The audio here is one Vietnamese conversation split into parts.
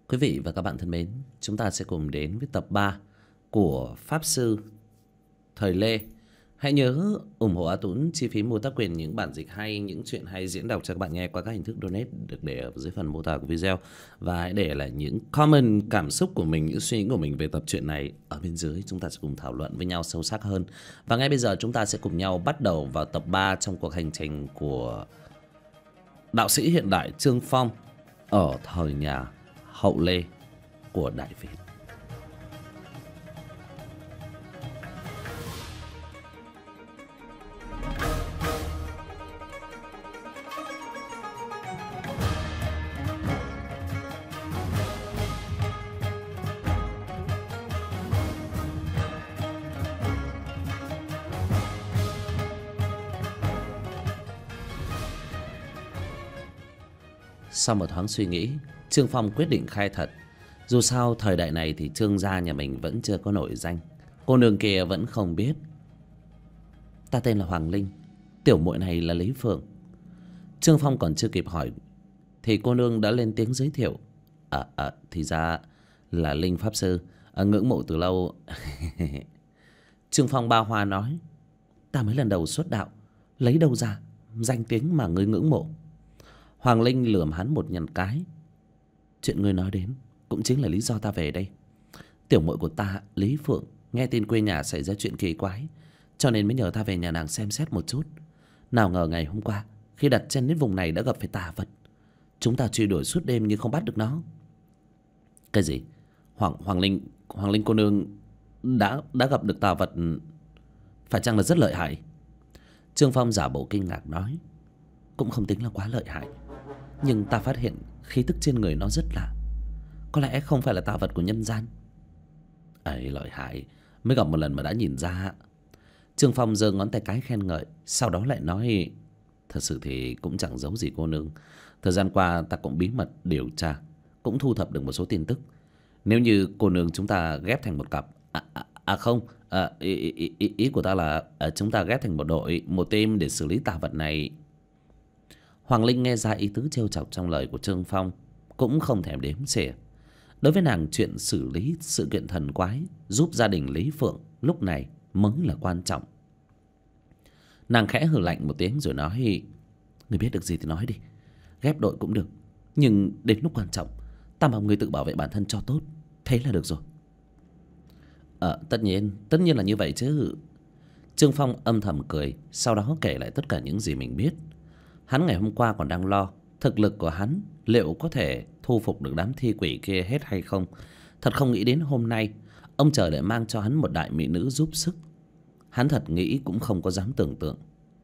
Quý vị và các bạn thân mến, chúng ta sẽ cùng đến với tập 3 của Pháp Sư Thời Lê. Hãy nhớ ủng hộ A Tuấn chi phí mua tác quyền những bản dịch hay, những chuyện hay diễn đọc cho các bạn nghe qua các hình thức donate được để ở dưới phần mô tả của video. Và hãy để lại những comment cảm xúc của mình, những suy nghĩ của mình về tập truyện này ở bên dưới. Chúng ta sẽ cùng thảo luận với nhau sâu sắc hơn. Và ngay bây giờ chúng ta sẽ cùng nhau bắt đầu vào tập 3 trong cuộc hành trình của đạo sĩ hiện đại Trương Phong ở thời nhà Hậu Lê của Đại Việt. Sau một thoáng suy nghĩ, Trương Phong quyết định khai thật. Dù sao thời đại này thì Trương gia nhà mình vẫn chưa có nổi danh. Cô nương kia vẫn không biết. Ta tên là Hoàng Linh, tiểu muội này là Lý Phượng. Trương Phong còn chưa kịp hỏi thì cô nương đã lên tiếng giới thiệu. Thì ra là Linh Pháp Sư, ngưỡng mộ từ lâu. Trương Phong ba hoa nói, ta mới lần đầu xuất đạo, lấy đâu ra danh tiếng mà ngươi ngưỡng mộ. Hoàng Linh lườm hắn một nhăn cái. Chuyện ngươi nói đến cũng chính là lý do ta về đây. Tiểu muội của ta, Lý Phượng, nghe tin quê nhà xảy ra chuyện kỳ quái, cho nên mới nhờ ta về nhà nàng xem xét một chút. Nào ngờ ngày hôm qua, khi đặt chân đến vùng này đã gặp phải tà vật. Chúng ta truy đuổi suốt đêm nhưng không bắt được nó. Cái gì? Hoàng Linh cô nương đã gặp được tà vật, phải chăng là rất lợi hại? Trương Phong giả bộ kinh ngạc nói, cũng không tính là quá lợi hại, nhưng ta phát hiện khí tức trên người nó rất lạ. Có lẽ không phải là tà vật của nhân gian. Ấy, lợi hại, mới gặp một lần mà đã nhìn ra. Trương Phong giơ ngón tay cái khen ngợi, sau đó lại nói, thật sự thì cũng chẳng giấu gì cô nương. Thời gian qua ta cũng bí mật điều tra, cũng thu thập được một số tin tức. Nếu như cô nương chúng ta ghép thành một cặp, ý của ta là chúng ta ghép thành một đội, một team để xử lý tà vật này. Hoàng Linh nghe ra ý tứ trêu chọc trong lời của Trương Phong, cũng không thèm đếm xỉa. Đối với nàng, chuyện xử lý sự kiện thần quái giúp gia đình Lý Phượng lúc này mới là quan trọng. Nàng khẽ hừ lạnh một tiếng rồi nói, người biết được gì thì nói đi, ghép đội cũng được, nhưng đến lúc quan trọng ta mong người tự bảo vệ bản thân cho tốt, thế là được rồi. Tất nhiên là như vậy chứ. Trương Phong âm thầm cười, sau đó kể lại tất cả những gì mình biết. Hắn ngày hôm qua còn đang lo thực lực của hắn liệu có thể thu phục được đám thi quỷ kia hết hay không. Thật không nghĩ đến hôm nay ông trời lại mang cho hắn một đại mỹ nữ giúp sức. Hắn thật nghĩ cũng không có dám tưởng tượng.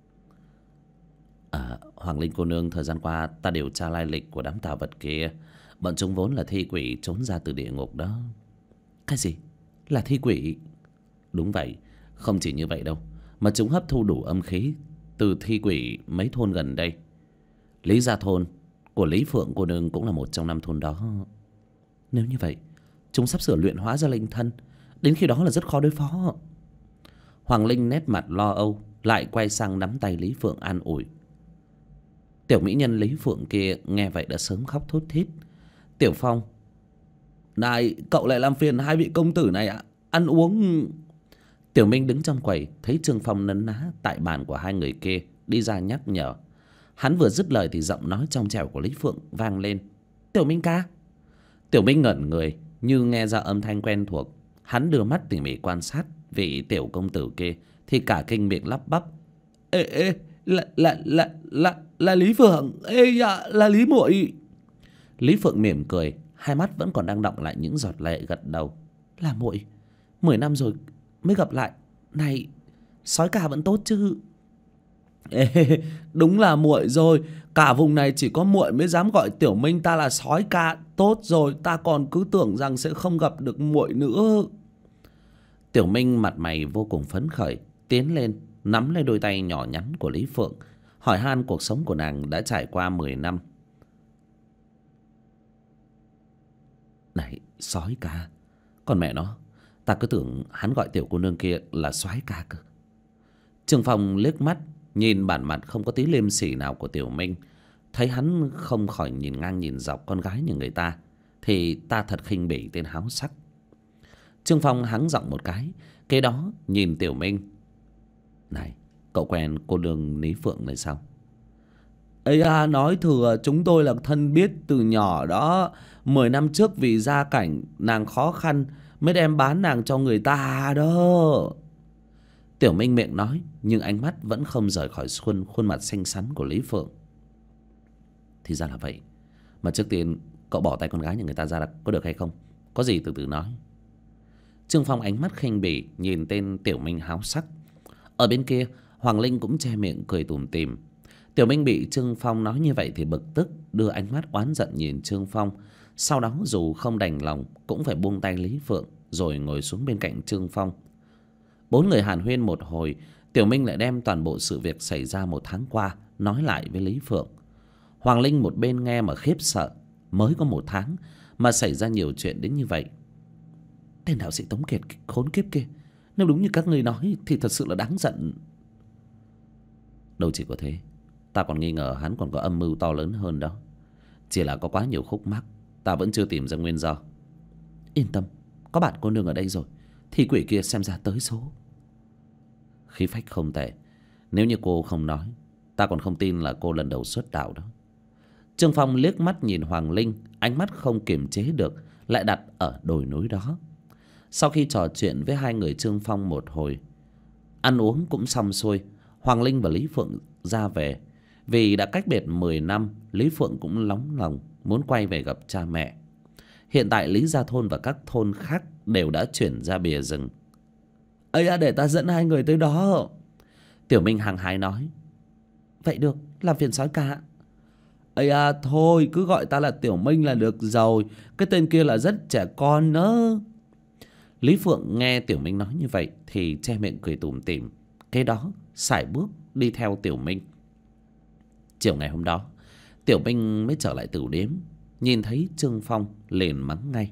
Hoàng Linh cô nương, thời gian qua ta điều tra lai lịch của đám tà vật kia. Bọn chúng vốn là thi quỷ trốn ra từ địa ngục đó. Cái gì? Là thi quỷ? Đúng vậy, không chỉ như vậy đâu, mà chúng hấp thu đủ âm khí từ thi quỷ mấy thôn gần đây. Lý Gia thôn của Lý Phượng cô nương cũng là một trong 5 thôn đó. Nếu như vậy, chúng sắp sửa luyện hóa ra linh thân, đến khi đó là rất khó đối phó. Hoàng Linh nét mặt lo âu, lại quay sang nắm tay Lý Phượng an ủi. Tiểu mỹ nhân Lý Phượng kia nghe vậy đã sớm khóc thút thít. Tiểu Phong, này, cậu lại làm phiền hai vị công tử này ạ. Ăn uống. Tiểu Minh đứng trong quầy thấy Trương Phong nấn ná tại bàn của hai người kia, đi ra nhắc nhở. Hắn vừa dứt lời thì giọng nói trong trẻo của Lý Phượng vang lên, Tiểu Minh ca. Tiểu Minh ngẩn người như nghe ra âm thanh quen thuộc. Hắn đưa mắt tỉ mỉ quan sát vị tiểu công tử kia thì cả kinh miệng lắp bắp, ê, là Lý Phượng, là Lý muội. Lý Phượng mỉm cười, hai mắt vẫn còn đang đọng lại những giọt lệ, gật đầu. Là muội, 10 năm rồi mới gặp lại. Này, sói ca vẫn tốt chứ? Ê, đúng là muội rồi. Cả vùng này chỉ có muội mới dám gọi Tiểu Minh ta là sói ca. Tốt rồi, ta còn cứ tưởng rằng sẽ không gặp được muội nữa. Tiểu Minh mặt mày vô cùng phấn khởi, tiến lên nắm lấy đôi tay nhỏ nhắn của Lý Phượng, hỏi han cuộc sống của nàng đã trải qua 10 năm. Này, sói ca, còn mẹ nó, ta cứ tưởng hắn gọi tiểu cô nương kia là soái ca cơ. Trương Phong liếc mắt nhìn bản mặt không có tí liêm sỉ nào của Tiểu Minh, thấy hắn không khỏi nhìn ngang nhìn dọc con gái như người ta, thì ta thật khinh bỉ tên háo sắc. Trương Phong hắng giọng một cái, kế đó nhìn Tiểu Minh. Này, cậu quen cô nương Lý Phượng này sao? Ấy à, nói thừa chúng tôi là thân biết từ nhỏ đó. 10 năm trước vì gia cảnh nàng khó khăn mới đem bán nàng cho người ta đó. Tiểu Minh miệng nói, nhưng ánh mắt vẫn không rời khỏi khuôn mặt xinh xắn của Lý Phượng. Thì ra là vậy. Mà trước tiên cậu bỏ tay con gái nhà người ta ra là có được hay không? Có gì từ từ nói. Trương Phong ánh mắt khinh bỉ nhìn tên Tiểu Minh háo sắc. Ở bên kia Hoàng Linh cũng che miệng cười tủm tỉm. Tiểu Minh bị Trương Phong nói như vậy thì bực tức, đưa ánh mắt oán giận nhìn Trương Phong. Sau đó dù không đành lòng cũng phải buông tay Lý Phượng, rồi ngồi xuống bên cạnh Trương Phong. Bốn người hàn huyên một hồi, Tiểu Minh lại đem toàn bộ sự việc xảy ra 1 tháng qua nói lại với Lý Phượng. Hoàng Linh một bên nghe mà khiếp sợ. Mới có 1 tháng mà xảy ra nhiều chuyện đến như vậy. Tên đạo sĩ Tống Kiệt khốn kiếp kia, nếu đúng như các ngươi nói thì thật sự là đáng giận. Đâu chỉ có thế, ta còn nghi ngờ hắn còn có âm mưu to lớn hơn đó. Chỉ là có quá nhiều khúc mắc, ta vẫn chưa tìm ra nguyên do. Yên tâm, có bạn cô nương ở đây rồi, thì quỷ kia xem ra tới số. Khí phách không tệ. Nếu như cô không nói, ta còn không tin là cô lần đầu xuất đạo đó. Trương Phong liếc mắt nhìn Hoàng Linh, ánh mắt không kiềm chế được lại đặt ở đồi núi đó. Sau khi trò chuyện với hai người Trương Phong một hồi, ăn uống cũng xong xuôi, Hoàng Linh và Lý Phượng ra về. Vì đã cách biệt 10 năm, Lý Phượng cũng nóng lòng muốn quay về gặp cha mẹ. Hiện tại Lý Gia Thôn và các thôn khác đều đã chuyển ra bìa rừng. Ây à, để ta dẫn hai người tới đó. Tiểu Minh hăng hái nói. Vậy được, làm phiền sói cả. Ây à, thôi cứ gọi ta là Tiểu Minh là được rồi. Cái tên kia là rất trẻ con nữa. Lý Phượng nghe Tiểu Minh nói như vậy thì che miệng cười tủm tỉm. Kế đó sải bước đi theo Tiểu Minh. Chiều ngày hôm đó, Tiểu Minh mới trở lại tửu điếm. Nhìn thấy Trương Phong liền mắng ngay.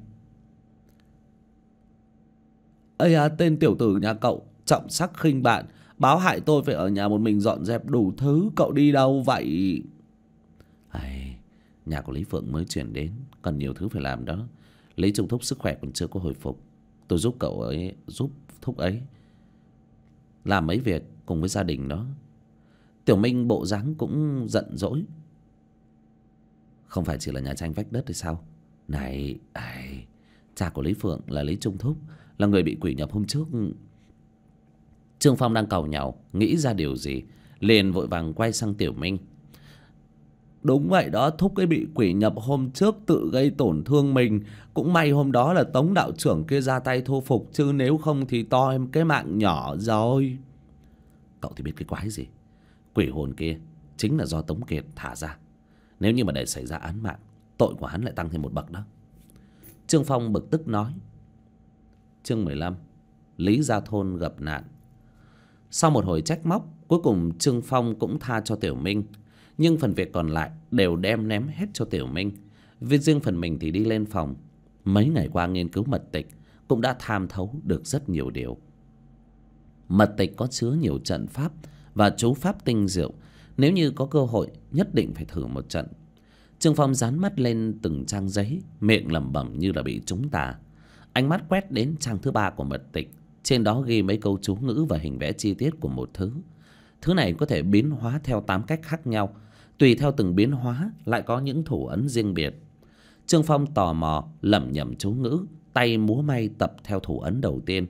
Ây à, tên tiểu tử nhà cậu trọng sắc khinh bạn, báo hại tôi phải ở nhà một mình dọn dẹp đủ thứ. Cậu đi đâu vậy? Ai, nhà của Lý Phượng mới chuyển đến, còn nhiều thứ phải làm đó. Lý Trung Thúc sức khỏe còn chưa có hồi phục, tôi giúp cậu ấy, giúp Thúc ấy làm mấy việc cùng với gia đình đó. Tiểu Minh bộ dáng cũng giận dỗi. Không phải chỉ là nhà tranh vách đất hay sao? Này, cha của Lý Phượng là Lý Trung Thúc, là người bị quỷ nhập hôm trước. Trương Phong đang càu nhàu nghĩ ra điều gì, liền vội vàng quay sang Tiểu Minh. Đúng vậy đó, Thúc ấy bị quỷ nhập hôm trước, tự gây tổn thương mình. Cũng may hôm đó là Tống đạo trưởng kia ra tay thu phục, chứ nếu không thì to em cái mạng nhỏ rồi. Cậu thì biết cái quái gì. Quỷ hồn kia chính là do Tống Kiệt thả ra. Nếu như mà để xảy ra án mạng, tội của hắn lại tăng thêm một bậc đó. Trương Phong bực tức nói. Chương 15. Lý Gia Thôn gặp nạn. Sau một hồi trách móc, cuối cùng Trương Phong cũng tha cho Tiểu Minh. Nhưng phần việc còn lại đều đem ném hết cho Tiểu Minh. Vì riêng phần mình thì đi lên phòng. Mấy ngày qua nghiên cứu mật tịch cũng đã tham thấu được rất nhiều điều. Mật tịch có chứa nhiều trận pháp và chú pháp tinh diệu. Nếu như có cơ hội nhất định phải thử một trận. Trương Phong dán mắt lên từng trang giấy, miệng lẩm bẩm như là bị trúng tà. Ánh mắt quét đến trang thứ 3 của mật tịch. Trên đó ghi mấy câu chú ngữ và hình vẽ chi tiết của một thứ. Thứ này có thể biến hóa theo 8 cách khác nhau. Tùy theo từng biến hóa lại có những thủ ấn riêng biệt. Trương Phong tò mò lẩm nhẩm chú ngữ, tay múa may tập theo thủ ấn đầu tiên.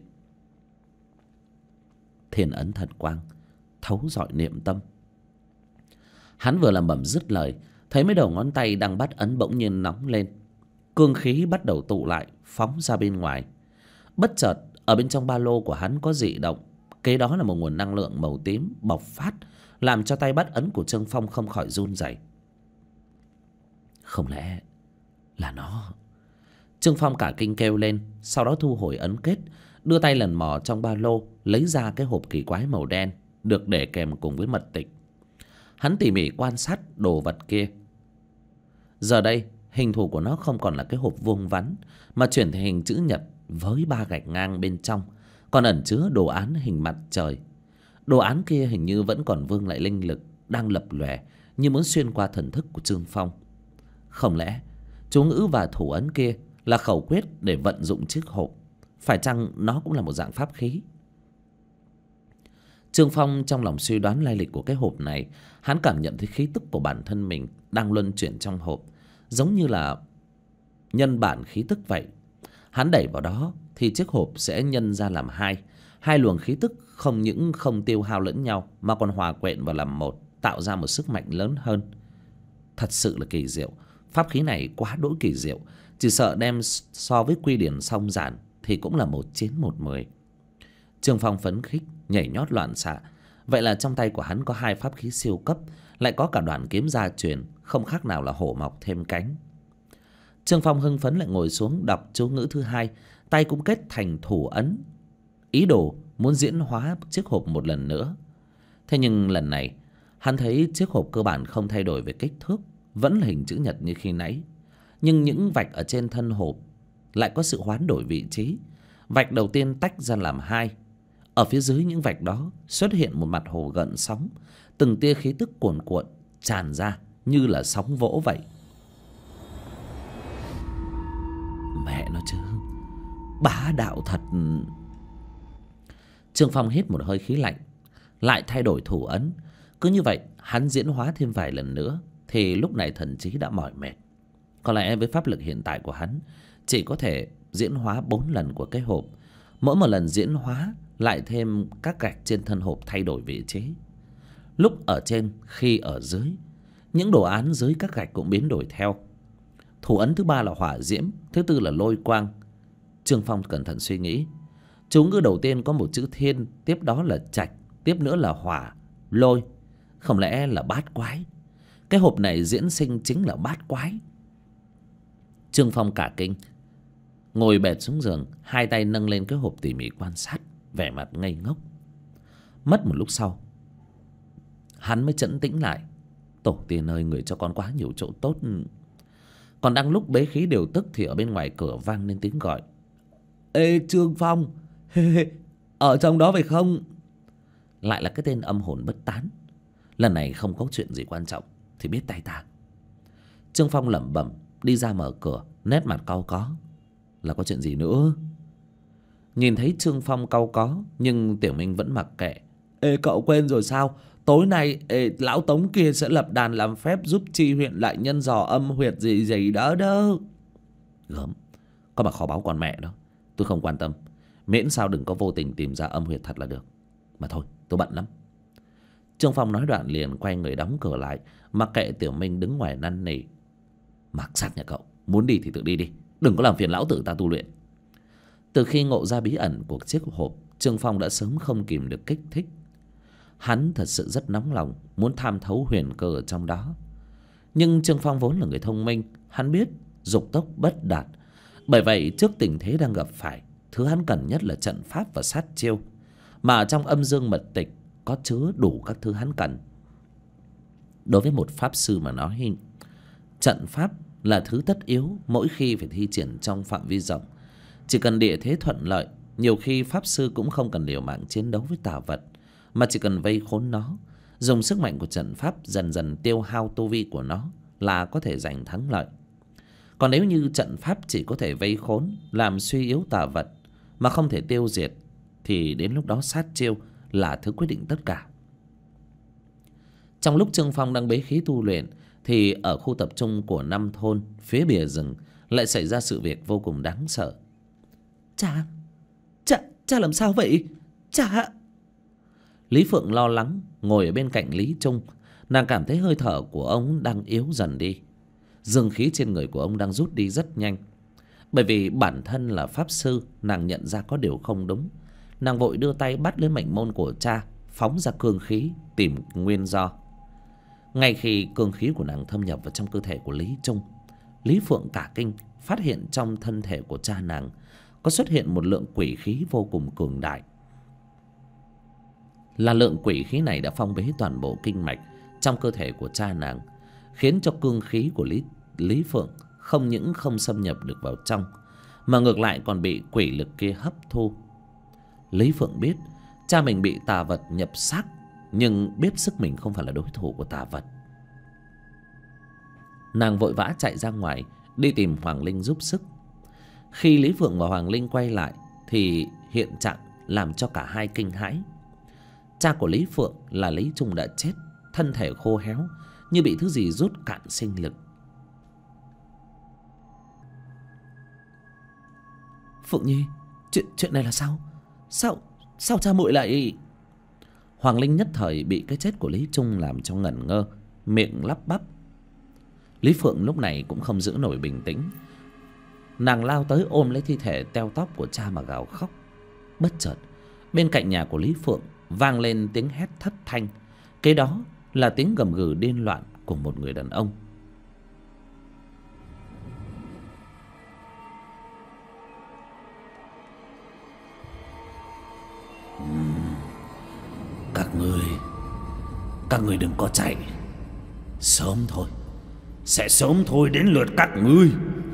Thiên ấn thần quang, thấu rọi niệm tâm. Hắn vừa lẩm bẩm dứt lời, thấy mấy đầu ngón tay đang bắt ấn bỗng nhiên nóng lên. Cương khí bắt đầu tụ lại, phóng ra bên ngoài. Bất chợt ở bên trong ba lô của hắn có dị động. Kế đó là một nguồn năng lượng màu tím bộc phát, làm cho tay bắt ấn của Trương Phong không khỏi run rẩy. Không lẽ là nó? Trương Phong cả kinh kêu lên, sau đó thu hồi ấn kết, đưa tay lần mò trong ba lô, lấy ra cái hộp kỳ quái màu đen được để kèm cùng với mật tịch. Hắn tỉ mỉ quan sát đồ vật kia. Giờ đây hình thù của nó không còn là cái hộp vuông vắn, mà chuyển thành hình chữ nhật với 3 gạch ngang bên trong, còn ẩn chứa đồ án hình mặt trời. Đồ án kia hình như vẫn còn vương lại linh lực đang lập lòe, như muốn xuyên qua thần thức của Trương Phong. Không lẽ chú ngữ và thủ ấn kia là khẩu quyết để vận dụng chiếc hộp. Phải chăng nó cũng là một dạng pháp khí? Trương Phong trong lòng suy đoán lai lịch của cái hộp này. Hắn cảm nhận thấy khí tức của bản thân mình đang luân chuyển trong hộp, giống như là nhân bản khí tức vậy. Hắn đẩy vào đó thì chiếc hộp sẽ nhân ra làm hai luồng khí tức không những không tiêu hao lẫn nhau mà còn hòa quyện vào làm một, tạo ra một sức mạnh lớn hơn. Thật sự là kỳ diệu. Pháp khí này quá đỗi kỳ diệu, chỉ sợ đem so với quy điển song giản thì cũng là 1-9-1-10. Trương Phong phấn khích, nhảy nhót loạn xạ. Vậy là trong tay của hắn có 2 pháp khí siêu cấp, lại có cả đoạn kiếm gia truyền, không khác nào là hổ mọc thêm cánh. Trương Phong hưng phấn lại ngồi xuống đọc chú ngữ thứ 2, tay cũng kết thành thủ ấn, ý đồ muốn diễn hóa chiếc hộp một lần nữa. Thế nhưng lần này hắn thấy chiếc hộp cơ bản không thay đổi về kích thước, vẫn là hình chữ nhật như khi nãy. Nhưng những vạch ở trên thân hộp lại có sự hoán đổi vị trí. Vạch đầu tiên tách ra làm 2. Ở phía dưới những vạch đó xuất hiện một mặt hồ gợn sóng, từng tia khí tức cuồn cuộn tràn ra như là sóng vỗ vậy. Mẹ nó chứ, bá đạo thật. Trương Phong hít một hơi khí lạnh, lại thay đổi thủ ấn. Cứ như vậy hắn diễn hóa thêm vài lần nữa thì lúc này thần trí đã mỏi mệt. Có lẽ với pháp lực hiện tại của hắn chỉ có thể diễn hóa 4 lần của cái hộp. Mỗi một lần diễn hóa lại thêm các gạch trên thân hộp thay đổi vị trí. Lúc ở trên khi ở dưới, những đồ án dưới các gạch cũng biến đổi theo. Thủ ấn thứ 3 là hỏa diễm, thứ 4 là lôi quang. Trương Phong cẩn thận suy nghĩ. Chú ngữ đầu tiên có một chữ thiên, tiếp đó là trạch, tiếp nữa là hỏa, lôi. Không lẽ là bát quái? Cái hộp này diễn sinh chính là bát quái. Trương Phong cả kinh, ngồi bệt xuống giường, 2 tay nâng lên cái hộp tỉ mỉ quan sát, vẻ mặt ngây ngốc. Mất một lúc sau, hắn mới trấn tĩnh lại. Tổ tiên ơi, người cho con quá nhiều chỗ tốt. Còn đang lúc bế khí điều tức thì ở bên ngoài cửa vang lên tiếng gọi. Ê Trương Phong, ở trong đó phải không? Lại là cái tên âm hồn bất tán. Lần này không có chuyện gì quan trọng thì biết tay ta. Trương Phong lẩm bẩm đi ra mở cửa, nét mặt cau có. Là có chuyện gì nữa? Nhìn thấy Trương Phong cau có, nhưng Tiểu Minh vẫn mặc kệ. Ê cậu quên rồi sao? Tối nay lão Tống kia sẽ lập đàn làm phép giúp chi huyện lại nhân dò âm huyệt gì gì đó đó. Gớm, có mà kho báu con mẹ đó. Tôi không quan tâm, miễn sao đừng có vô tình tìm ra âm huyệt thật là được. Mà thôi, tôi bận lắm. Trương Phong nói đoạn liền quay người đóng cửa lại, mặc kệ Tiểu Minh đứng ngoài năn nỉ. Mặc sát nhà cậu, muốn đi thì tự đi đi, đừng có làm phiền lão tử ta tu luyện. Từ khi ngộ ra bí ẩn của chiếc hộp, Trương Phong đã sớm không kìm được kích thích. Hắn thật sự rất nóng lòng muốn tham thấu huyền cơ ở trong đó. Nhưng Trương Phong vốn là người thông minh, hắn biết dục tốc bất đạt. Bởi vậy trước tình thế đang gặp phải, thứ hắn cần nhất là trận pháp và sát chiêu, mà trong âm dương mật tịch có chứa đủ các thứ hắn cần. Đối với một pháp sư mà nói, trận pháp là thứ tất yếu mỗi khi phải thi triển trong phạm vi rộng. Chỉ cần địa thế thuận lợi, nhiều khi pháp sư cũng không cần liều mạng chiến đấu với tà vật, mà chỉ cần vây khốn nó, dùng sức mạnh của trận pháp dần dần tiêu hao tu vi của nó là có thể giành thắng lợi. Còn nếu như trận pháp chỉ có thể vây khốn, làm suy yếu tà vật mà không thể tiêu diệt, thì đến lúc đó sát chiêu là thứ quyết định tất cả. Trong lúc Trương Phong đang bế khí tu luyện thì ở khu tập trung của 5 thôn phía bìa rừng lại xảy ra sự việc vô cùng đáng sợ. Cha làm sao vậy? Cha! Lý Phượng lo lắng ngồi ở bên cạnh Lý Trung. Nàng cảm thấy hơi thở của ông đang yếu dần đi, dương khí trên người của ông đang rút đi rất nhanh. Bởi vì bản thân là pháp sư, nàng nhận ra có điều không đúng. Nàng vội đưa tay bắt lấy mệnh môn của cha, phóng ra cương khí tìm nguyên do. Ngay khi cương khí của nàng thâm nhập vào trong cơ thể của Lý Trung, Lý Phượng cả kinh, phát hiện trong thân thể của cha nàng có xuất hiện một lượng quỷ khí vô cùng cường đại. Là lượng quỷ khí này đã phong bế toàn bộ kinh mạch trong cơ thể của cha nàng, khiến cho cương khí của Lý Phượng không những không xâm nhập được vào trong, mà ngược lại còn bị quỷ lực kia hấp thu. Lý Phượng biết cha mình bị tà vật nhập xác, nhưng biết sức mình không phải là đối thủ của tà vật. Nàng vội vã chạy ra ngoài, đi tìm Hoàng Linh giúp sức. Khi Lý Phượng và Hoàng Linh quay lại thì hiện trạng làm cho cả hai kinh hãi. Cha của Lý Phượng là Lý Trung đã chết, thân thể khô héo như bị thứ gì rút cạn sinh lực. Phượng Nhi, chuyện này là sao? Sao cha muội lại... Hoàng Linh nhất thời bị cái chết của Lý Trung làm cho ngẩn ngơ, miệng lắp bắp. Lý Phượng lúc này cũng không giữ nổi bình tĩnh. Nàng lao tới ôm lấy thi thể teo tóp của cha mà gào khóc. Bất chợt bên cạnh nhà của Lý Phượng vang lên tiếng hét thất thanh. Kế đó là tiếng gầm gừ điên loạn của một người đàn ông. Các ngươi đừng có chạy. Sớm thôi, sẽ sớm thôi đến lượt các ngươi.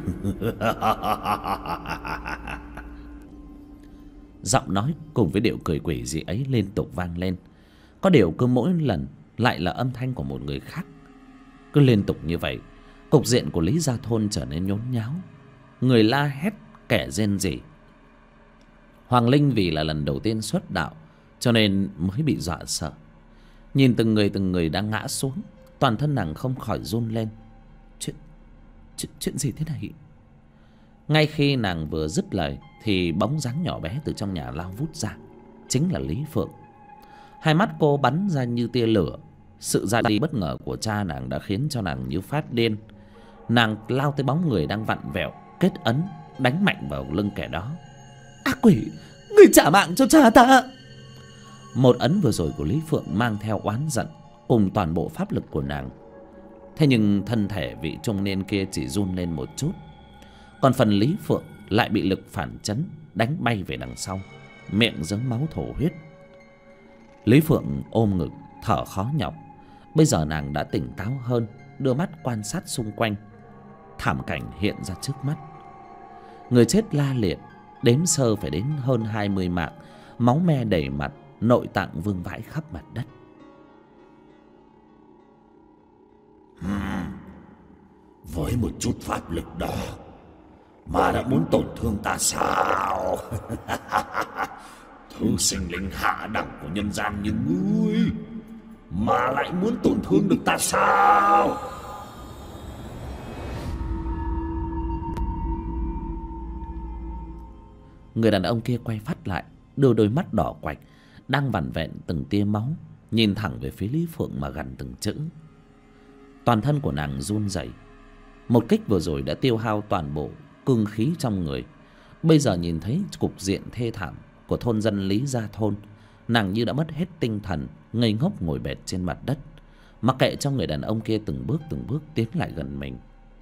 Giọng nói cùng với điệu cười quỷ dị ấy liên tục vang lên. Có điều cứ mỗi lần lại là âm thanh của một người khác. Cứ liên tục như vậy, cục diện của Lý Gia Thôn trở nên nhốn nháo. Người la hét, kẻ rên rỉ. Hoàng Linh vì là lần đầu tiên xuất đạo cho nên mới bị dọa sợ. Nhìn từng người đang ngã xuống, toàn thân nàng không khỏi run lên. Chuyện gì thế này? Ngay khi nàng vừa dứt lời thì bóng dáng nhỏ bé từ trong nhà lao vút ra, chính là Lý Phượng. Hai mắt cô bắn ra như tia lửa. Sự ra đi bất ngờ của cha nàng đã khiến cho nàng như phát điên. Nàng lao tới bóng người đang vặn vẹo, kết ấn, đánh mạnh vào lưng kẻ đó. Ác quỷ, người trả mạng cho cha ta! Một ấn vừa rồi của Lý Phượng mang theo oán giận cùng toàn bộ pháp lực của nàng. Thế nhưng thân thể vị trung niên kia chỉ run lên một chút. Còn phần Lý Phượng lại bị lực phản chấn đánh bay về đằng sau, miệng giớm máu thổ huyết. Lý Phượng ôm ngực thở khó nhọc. Bây giờ nàng đã tỉnh táo hơn, đưa mắt quan sát xung quanh. Thảm cảnh hiện ra trước mắt. Người chết la liệt, đếm sơ phải đến hơn 20 mạng, máu me đầy mặt, nội tạng vương vãi khắp mặt đất. Với một chút pháp lực đó mà đã muốn tổn thương ta sao? Thứ sinh linh hạ đẳng của nhân gian như ngươi mà lại muốn tổn thương được ta sao? Người đàn ông kia quay phát lại, đưa đôi mắt đỏ quạch đang vằn vẹn từng tia máu, nhìn thẳng về phía Lý Phượng mà gằn từng chữ. Toàn thân của nàng run rẩy. Một kích vừa rồi đã tiêu hao toàn bộ cương khí trong người. Bây giờ nhìn thấy cục diện thê thảm của thôn dân Lý Gia Thôn, nàng như đã mất hết tinh thần, ngây ngốc ngồi bệt trên mặt đất, mặc kệ cho người đàn ông kia từng bước tiến lại gần mình.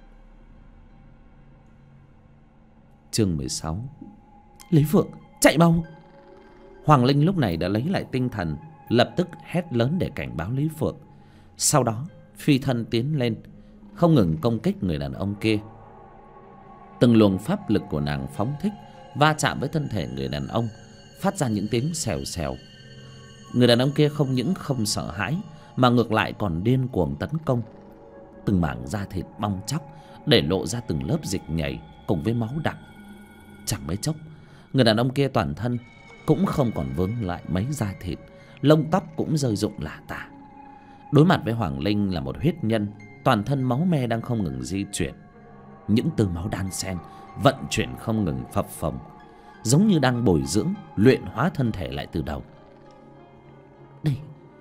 Chương 16. Lý Phượng, chạy mau! Hoàng Linh lúc này đã lấy lại tinh thần, lập tức hét lớn để cảnh báo Lý Phượng. Sau đó phi thân tiến lên, không ngừng công kích người đàn ông kia. Từng luồng pháp lực của nàng phóng thích, va chạm với thân thể người đàn ông, phát ra những tiếng xèo xèo. Người đàn ông kia không những không sợ hãi mà ngược lại còn điên cuồng tấn công. Từng mảng da thịt bong tróc để lộ ra từng lớp dịch nhảy cùng với máu đặc. Chẳng mấy chốc, người đàn ông kia toàn thân cũng không còn vướng lại mấy da thịt, lông tóc cũng rơi rụng lả tả. Đối mặt với Hoàng Linh là một huyết nhân, toàn thân máu me đang không ngừng di chuyển. Những tơ máu đan xen vận chuyển không ngừng phập phồng, giống như đang bồi dưỡng, luyện hóa thân thể lại từ đầu. Đây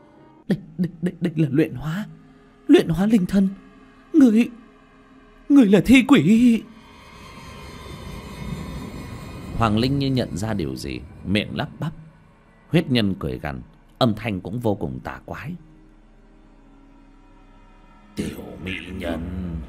là luyện hóa linh thân. Người là thi quỷ. Hoàng Linh như nhận ra điều gì, miệng lắp bắp. Huyết nhân cười gằn, âm thanh cũng vô cùng tà quái. Tiểu mỹ nhân,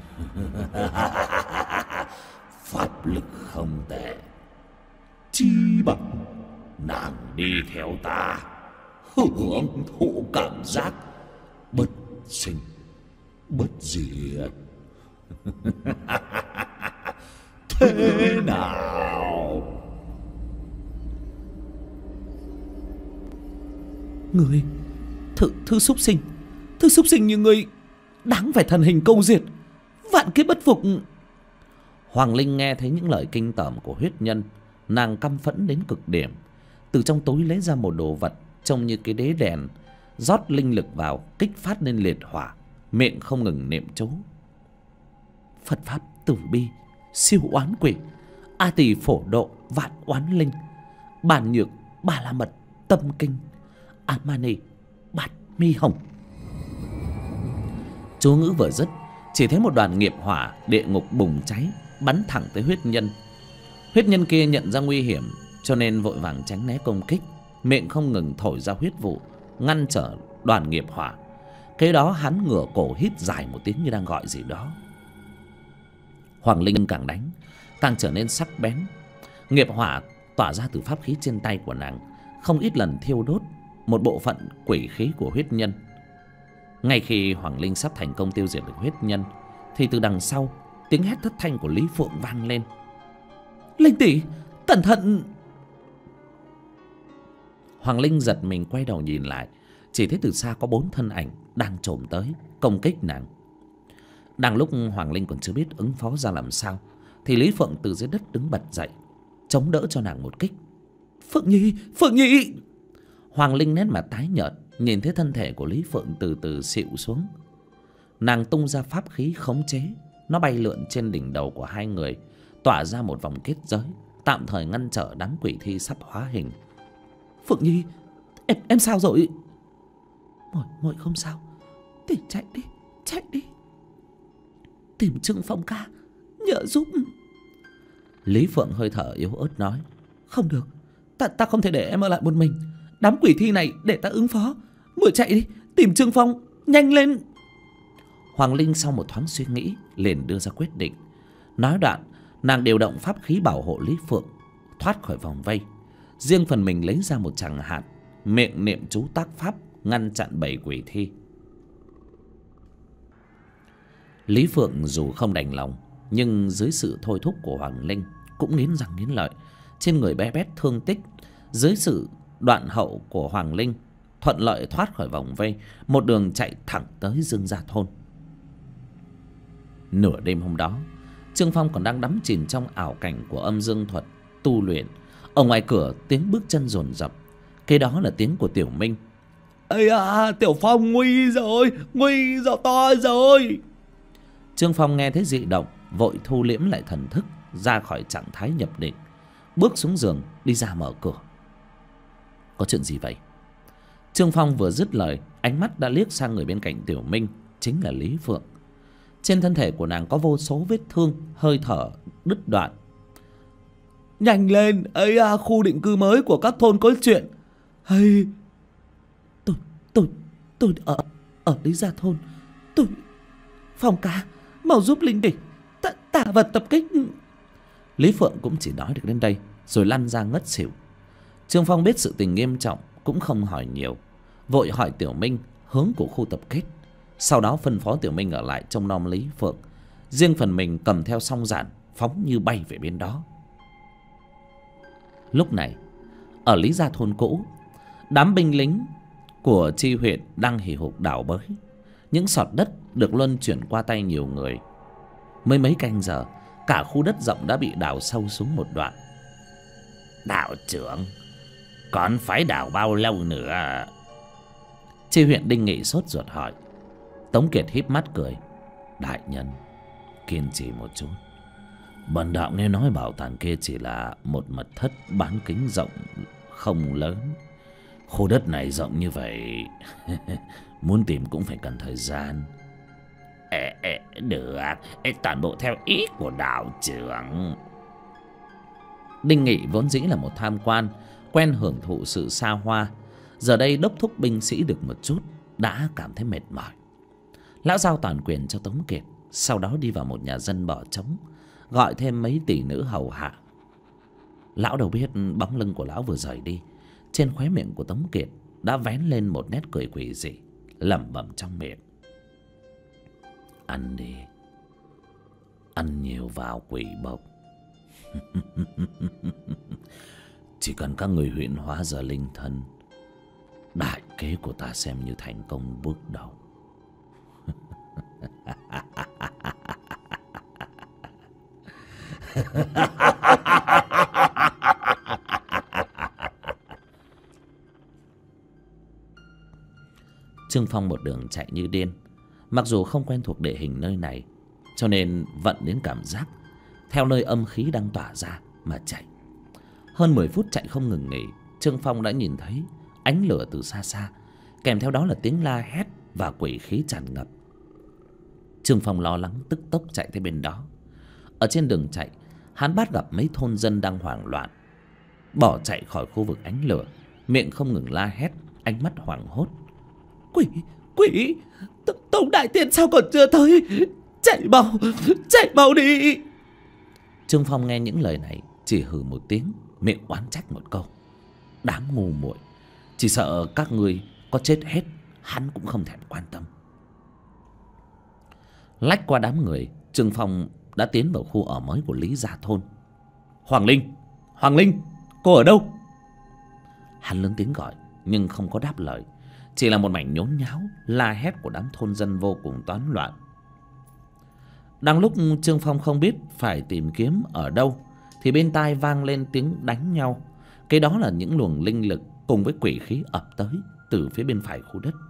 pháp lực không tệ, chi bằng nàng đi theo ta, hưởng thụ cảm giác bất sinh bất diệt. Thế nào? Người thứ súc sinh như người đáng phải thần hình câu diệt, vạn kiếp bất phục. Hoàng Linh nghe thấy những lời kinh tởm của huyết nhân, nàng căm phẫn đến cực điểm. Từ trong túi lấy ra một đồ vật trông như cái đế đèn, rót linh lực vào kích phát lên liệt hỏa, miệng không ngừng niệm chú. Phật pháp tử bi, siêu oán quỷ, a tỳ phổ độ vạn oán linh, bản nhược ba la mật tâm kinh, a ma ni bát mi hồng. Chú ngữ vừa dứt, chỉ thấy một đoàn nghiệp hỏa địa ngục bùng cháy, bắn thẳng tới huyết nhân. Huyết nhân kia nhận ra nguy hiểm cho nên vội vàng tránh né công kích, miệng không ngừng thổi ra huyết vụ ngăn trở đoàn nghiệp hỏa. Kế đó hắn ngửa cổ hít dài một tiếng như đang gọi gì đó. Hoàng Linh càng đánh càng trở nên sắc bén. Nghiệp hỏa tỏa ra từ pháp khí trên tay của nàng không ít lần thiêu đốt một bộ phận quỷ khí của huyết nhân. Ngay khi Hoàng Linh sắp thành công tiêu diệt được huyết nhân thì từ đằng sau tiếng hét thất thanh của Lý Phượng vang lên. Linh tỷ, cẩn thận! Hoàng Linh giật mình quay đầu nhìn lại, chỉ thấy từ xa có 4 thân ảnh đang chồm tới công kích nàng. Đang lúc Hoàng Linh còn chưa biết ứng phó ra làm sao thì Lý Phượng từ dưới đất đứng bật dậy, chống đỡ cho nàng một kích. Phượng Nhi, Phượng Nhi! Hoàng Linh nét mặt tái nhợt, nhìn thấy thân thể của Lý Phượng từ từ xịu xuống. Nàng tung ra pháp khí khống chế, nó bay lượn trên đỉnh đầu của hai người, tỏa ra một vòng kết giới, tạm thời ngăn trở đám quỷ thi sắp hóa hình. Phượng Nhi, em sao rồi? Muội không sao, thì chạy đi, tìm Trương Phong ca nhờ giúp. Lý Phượng hơi thở yếu ớt nói. Không được, ta không thể để em ở lại một mình. Đám quỷ thi này để ta ứng phó. Muội chạy đi, tìm Trương Phong, nhanh lên. Hoàng Linh sau một thoáng suy nghĩ liền đưa ra quyết định. Nói đoạn, nàng điều động pháp khí bảo hộ Lý Phượng thoát khỏi vòng vây, riêng phần mình lấy ra một tràng hạt, miệng niệm chú tác pháp ngăn chặn bầy quỷ thi. Lý Phượng dù không đành lòng, nhưng dưới sự thôi thúc của Hoàng Linh cũng nghiến răng nghiến lợi, trên người bé bét thương tích. Dưới sự đoạn hậu của Hoàng Linh, thuận lợi thoát khỏi vòng vây, một đường chạy thẳng tới Dương Gia thôn. Nửa đêm hôm đó, Trương Phong còn đang đắm chìm trong ảo cảnh của âm dương thuật tu luyện. Ở ngoài cửa tiếng bước chân dồn dập, kế đó là tiếng của Tiểu Minh. Ây à, Tiểu Phong, nguy rồi to rồi. Trương Phong nghe thấy dị động, vội thu liễm lại thần thức, ra khỏi trạng thái nhập định, bước xuống giường đi ra mở cửa. Có chuyện gì vậy? Trương Phong vừa dứt lời, ánh mắt đã liếc sang người bên cạnh Tiểu Minh, chính là Lý Phượng. Trên thân thể của nàng có vô số vết thương, hơi thở đứt đoạn. Nhanh lên, ấy à, khu định cư mới của các thôn có chuyện. Hay tôi ở Lý Gia thôn. Phong ca, mau giúp Linh tỷ, tà vật tập kích. Lý Phượng cũng chỉ nói được đến đây rồi lăn ra ngất xỉu. Trương Phong biết sự tình nghiêm trọng cũng không hỏi nhiều, vội hỏi Tiểu Minh hướng của khu tập kết, sau đó phân phó Tiểu Minh ở lại trông nom Lý Phượng, riêng phần mình cầm theo song giản phóng như bay về bên đó. Lúc này ở Lý Gia thôn cũ, đám binh lính của chi huyện đang hì hục đào bới. Những sọt đất được luân chuyển qua tay nhiều người. Mới mấy canh giờ, cả khu đất rộng đã bị đào sâu xuống một đoạn. Đạo trưởng, còn phải đào bao lâu nữa? Chi huyện Đinh Nghị sốt ruột hỏi. Tống Kiệt híp mắt cười. Đại nhân, kiên trì một chút. Bần đạo nghe nói bảo tàng kia chỉ là một mật thất bán kính rộng không lớn. Khu đất này rộng như vậy muốn tìm cũng phải cần thời gian. Được, toàn bộ theo ý của đạo trưởng. Đinh Nghị vốn dĩ là một tham quan, quen hưởng thụ sự xa hoa. Giờ đây đốc thúc binh sĩ được một chút đã cảm thấy mệt mỏi. Lão giao toàn quyền cho Tống Kiệt, sau đó đi vào một nhà dân bỏ trống, gọi thêm mấy tỷ nữ hầu hạ. Lão đâu biết bóng lưng của lão vừa rời đi, trên khóe miệng của Tống Kiệt đã vén lên một nét cười quỷ dị, lẩm bẩm trong miệng. Ăn đi, ăn nhiều vào quỷ bộc. Chỉ cần các người huyện hóa ra linh thân, đại kế của ta xem như thành công bước đầu. Trương Phong một đường chạy như điên. Mặc dù không quen thuộc địa hình nơi này, cho nên vận đến cảm giác theo nơi âm khí đang tỏa ra mà chạy. Hơn 10 phút chạy không ngừng nghỉ, Trương Phong đã nhìn thấy ánh lửa từ xa xa, kèm theo đó là tiếng la hét và quỷ khí tràn ngập. Trương Phong lo lắng tức tốc chạy tới bên đó. Ở trên đường chạy, hắn bắt gặp mấy thôn dân đang hoảng loạn, bỏ chạy khỏi khu vực ánh lửa, miệng không ngừng la hét, ánh mắt hoảng hốt. Quỷ, Tống đại tiên sao còn chưa tới? Chạy mau đi! Trương Phong nghe những lời này chỉ hừ một tiếng, miệng oán trách một câu. Đám ngu muội, chỉ sợ các ngươi có chết hết hắn cũng không thèm quan tâm. Lách qua đám người, Trương Phong đã tiến vào khu ở mới của Lý Gia Thôn. Hoàng Linh, cô ở đâu? Hắn lớn tiếng gọi nhưng không có đáp lời, chỉ là một mảnh nhốn nháo la hét của đám thôn dân vô cùng toán loạn. Đang lúc Trương Phong không biết phải tìm kiếm ở đâu thì bên tai vang lên tiếng đánh nhau. Cái đó là những luồng linh lực cùng với quỷ khí ập tới từ phía bên phải khu đất.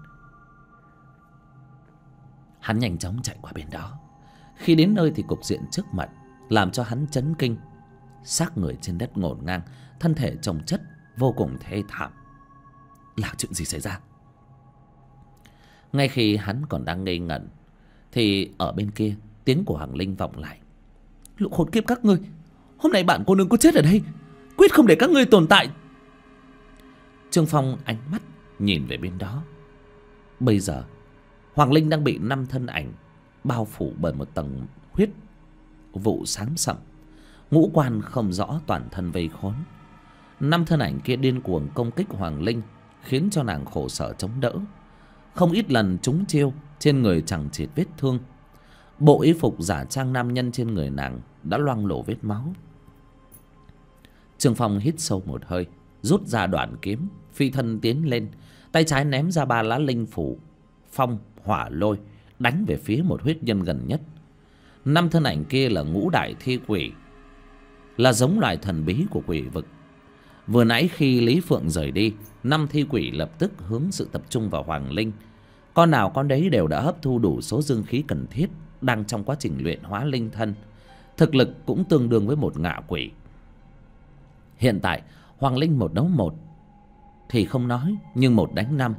Hắn nhanh chóng chạy qua bên đó. Khi đến nơi thì cục diện trước mặt làm cho hắn chấn kinh. Xác người trên đất ngổn ngang, thân thể chồng chất vô cùng thê thảm. Là chuyện gì xảy ra? Ngay khi hắn còn đang ngây ngẩn thì ở bên kia tiếng của Hoàng Linh vọng lại. Lũ khốn kiếp các ngươi, hôm nay bạn cô nương có chết ở đây, quyết không để các ngươi tồn tại. Trương Phong ánh mắt nhìn về bên đó. Bây giờ Hoàng Linh đang bị 5 thân ảnh bao phủ bởi một tầng huyết vụ xám sậm, ngũ quan không rõ, toàn thân vây khốn. 5 thân ảnh kia điên cuồng công kích Hoàng Linh, khiến cho nàng khổ sở chống đỡ. Không ít lần trúng chiêu, trên người chẳng chịt vết thương. Bộ y phục giả trang nam nhân trên người nàng đã loang lổ vết máu. Trương Phong hít sâu một hơi, rút ra đoạn kiếm, phi thân tiến lên, tay trái ném ra 3 lá linh phủ phong hỏa lôi, đánh về phía một huyết nhân gần nhất. 5 thân ảnh kia là ngũ đại thi quỷ, là giống loài thần bí của quỷ vực. Vừa nãy khi Lý Phượng rời đi, 5 thi quỷ lập tức hướng sự tập trung vào Hoàng Linh. Con nào con đấy đều đã hấp thu đủ số dương khí cần thiết, đang trong quá trình luyện hóa linh thân. Thực lực cũng tương đương với một ngạ quỷ. Hiện tại Hoàng Linh 1 đấu 1 thì không nói, nhưng 1 đánh 5,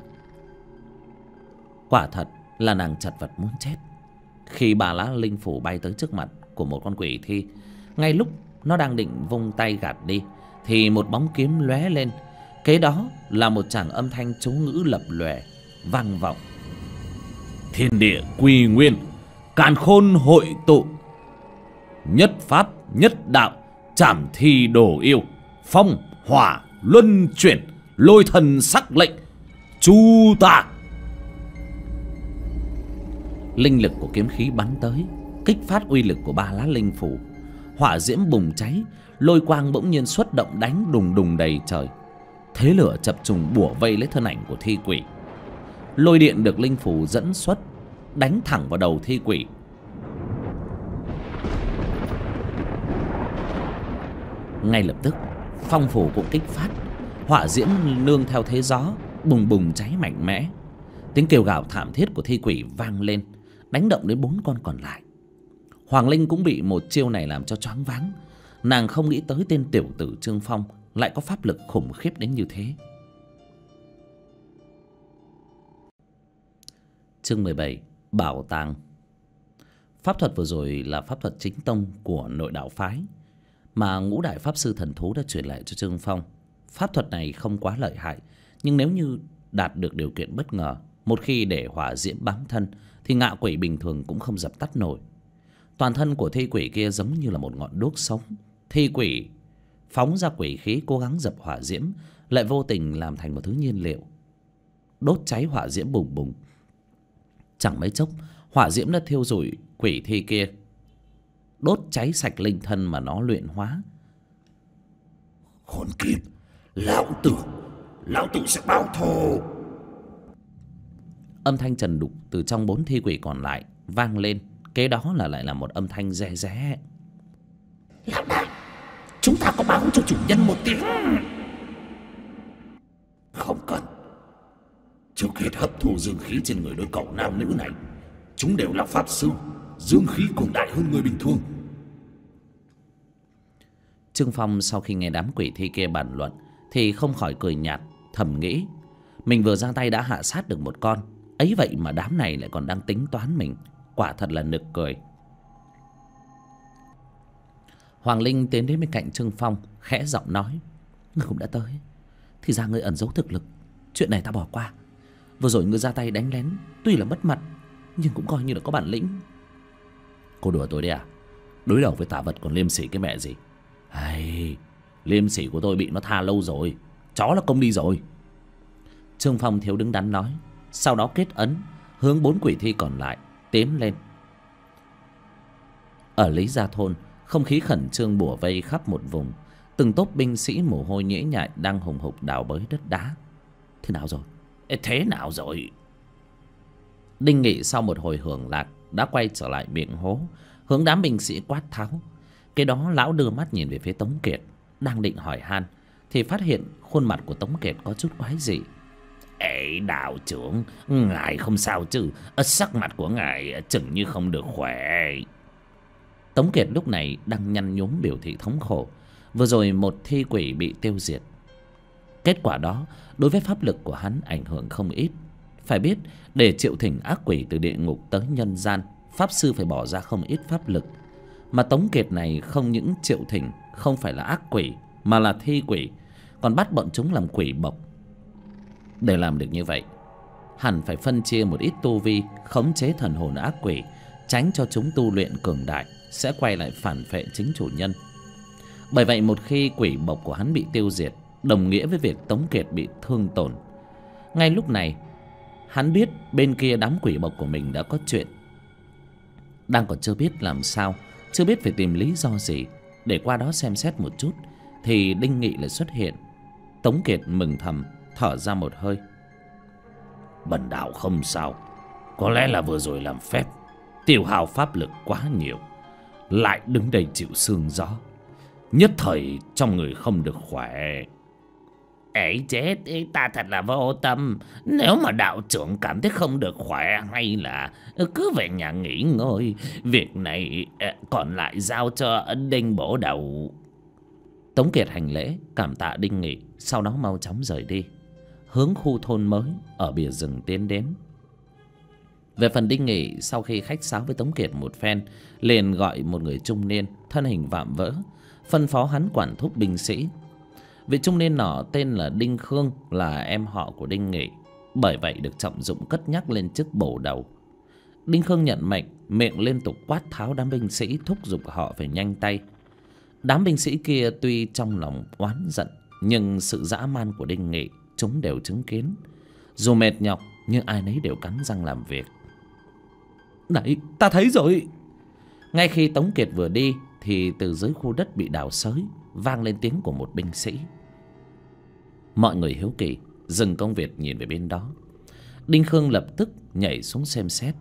quả thật là nàng chật vật muốn chết. Khi 3 lá linh phủ bay tới trước mặt của một con quỷ thi, ngay lúc nó đang định vung tay gạt đi thì một bóng kiếm lóe lên. Kế đó là một tràng âm thanh chú ngữ lập lòe vang vọng. Thiên địa quy nguyên, càn khôn hội tụ, nhất pháp nhất đạo, trảm thi đồ yêu, phong hỏa luân chuyển, lôi thần sắc lệnh, chu tạ. Linh lực của kiếm khí bắn tới, kích phát uy lực của 3 lá linh phủ. Hỏa diễm bùng cháy, lôi quang bỗng nhiên xuất động đánh đùng đùng đầy trời. Thế lửa chập trùng bủa vây lấy thân ảnh của thi quỷ. Lôi điện được linh phủ dẫn xuất, đánh thẳng vào đầu thi quỷ. Ngay lập tức phong phủ cũng kích phát, hỏa diễm nương theo thế gió bùng bùng cháy mạnh mẽ. Tiếng kêu gào thảm thiết của thi quỷ vang lên, đánh động đến 4 con còn lại. Hoàng Linh cũng bị một chiêu này làm cho choáng váng. Nàng không nghĩ tới tên tiểu tử Trương Phong lại có pháp lực khủng khiếp đến như thế. Chương 17: Bảo tàng. Pháp thuật vừa rồi là pháp thuật chính tông của nội đạo phái mà ngũ đại pháp sư thần thú đã truyền lại cho Trương Phong. Pháp thuật này không quá lợi hại, nhưng nếu như đạt được điều kiện bất ngờ, một khi để hỏa diễm bám thân thì ngạ quỷ bình thường cũng không dập tắt nổi. Toàn thân của thi quỷ kia giống như là một ngọn đuốc sống. Thi quỷ phóng ra quỷ khí cố gắng dập hỏa diễm, lại vô tình làm thành một thứ nhiên liệu, đốt cháy hỏa diễm bùng bùng. Chẳng mấy chốc hỏa diễm đã thiêu rụi quỷ thi kia, đốt cháy sạch linh thân mà nó luyện hóa. Khốn kiếp, lão tử sẽ báo thù. Âm thanh trần đục từ trong 4 thi quỷ còn lại vang lên. Kế đó là lại là một âm thanh re ré. Lão đại, chúng ta có báo cho chủ nhân một tiếng. Không cần. Trước hết hấp thu dương khí trên người đôi cậu nam nữ này, chúng đều là pháp sư, dương khí cường đại hơn người bình thường. Trương Phong sau khi nghe đám quỷ thi kia bàn luận thì không khỏi cười nhạt, thầm nghĩ mình vừa ra tay đã hạ sát được một con, ấy vậy mà đám này lại còn đang tính toán mình, quả thật là nực cười. Hoàng Linh tiến đến bên cạnh Trương Phong, khẽ giọng nói: "Ngươi cũng đã tới, thì ra ngươi ẩn giấu thực lực, chuyện này ta bỏ qua. Vừa rồi ngươi ra tay đánh lén, tuy là mất mặt, nhưng cũng coi như là có bản lĩnh." "Cô đùa tôi đấy à? Đối đầu với tà vật còn liêm sỉ cái mẹ gì? Hay, liêm sỉ của tôi bị nó tha lâu rồi, chó là công đi rồi." Trương Phong thiếu đứng đắn nói, sau đó kết ấn hướng 4 quỷ thi còn lại tiến lên. Ở Lý Gia Thôn, không khí khẩn trương bủa vây khắp một vùng. Từng tốp binh sĩ mồ hôi nhễ nhại đang hùng hục đào bới đất đá. Thế nào rồi? Thế nào rồi? Đinh Nghị sau một hồi hưởng lạc đã quay trở lại miệng hố, hướng đám binh sĩ quát tháo. Cái đó lão đưa mắt nhìn về phía Tống Kiệt, đang định hỏi han thì phát hiện khuôn mặt của Tống Kiệt có chút quái dị. "Ê đạo trưởng, ngài không sao chứ? Sắc mặt của ngài chừng như không được khỏe." Tống Kiệt lúc này đang nhăn nhúm biểu thị thống khổ. Vừa rồi một thi quỷ bị tiêu diệt, kết quả đó đối với pháp lực của hắn ảnh hưởng không ít. Phải biết, để triệu thỉnh ác quỷ từ địa ngục tới nhân gian, pháp sư phải bỏ ra không ít pháp lực. Mà Tống Kiệt này không những triệu thỉnh không phải là ác quỷ, mà là thi quỷ, còn bắt bọn chúng làm quỷ bộc. Để làm được như vậy, hẳn phải phân chia một ít tu vi khống chế thần hồn ác quỷ, tránh cho chúng tu luyện cường đại sẽ quay lại phản phệ chính chủ nhân. Bởi vậy một khi quỷ bộc của hắn bị tiêu diệt, đồng nghĩa với việc Tống Kiệt bị thương tổn. Ngay lúc này, hắn biết bên kia đám quỷ bộc của mình đã có chuyện, đang còn chưa biết làm sao, chưa biết phải tìm lý do gì để qua đó xem xét một chút, thì Đinh Nghị lại xuất hiện. Tống Kiệt mừng thầm, thở ra một hơi. "Bần đạo không sao, có lẽ là vừa rồi làm phép tiêu hao pháp lực quá nhiều, lại đứng đây chịu sương gió, nhất thời trong người không được khỏe." "Ấy chết, ta thật là vô tâm. Nếu mà đạo trưởng cảm thấy không được khỏe, hay là cứ về nhà nghỉ ngơi. Việc này còn lại giao cho Đinh bổ đầu." Tống Kiệt hành lễ cảm tạ Đinh Nghị, sau đó mau chóng rời đi, hướng khu thôn mới ở bìa rừng tiến đến. Về phần Đinh Nghị, sau khi khách sáo với Tống Kiệt một phen, liền gọi một người trung niên thân hình vạm vỡ, phân phó hắn quản thúc binh sĩ. Vị trung niên nọ tên là Đinh Khương, là em họ của Đinh Nghị, bởi vậy được trọng dụng cất nhắc lên chức bổ đầu. Đinh Khương nhận mệnh, miệng liên tục quát tháo đám binh sĩ, thúc giục họ phải nhanh tay. Đám binh sĩ kia tuy trong lòng oán giận, nhưng sự dã man của Đinh Nghị chúng đều chứng kiến. Dù mệt nhọc nhưng ai nấy đều cắn răng làm việc. "Đấy, ta thấy rồi." Ngay khi Tống Kiệt vừa đi thì từ dưới khu đất bị đào xới vang lên tiếng của một binh sĩ. Mọi người hiếu kỳ dừng công việc nhìn về bên đó. Đinh Khương lập tức nhảy xuống xem xét.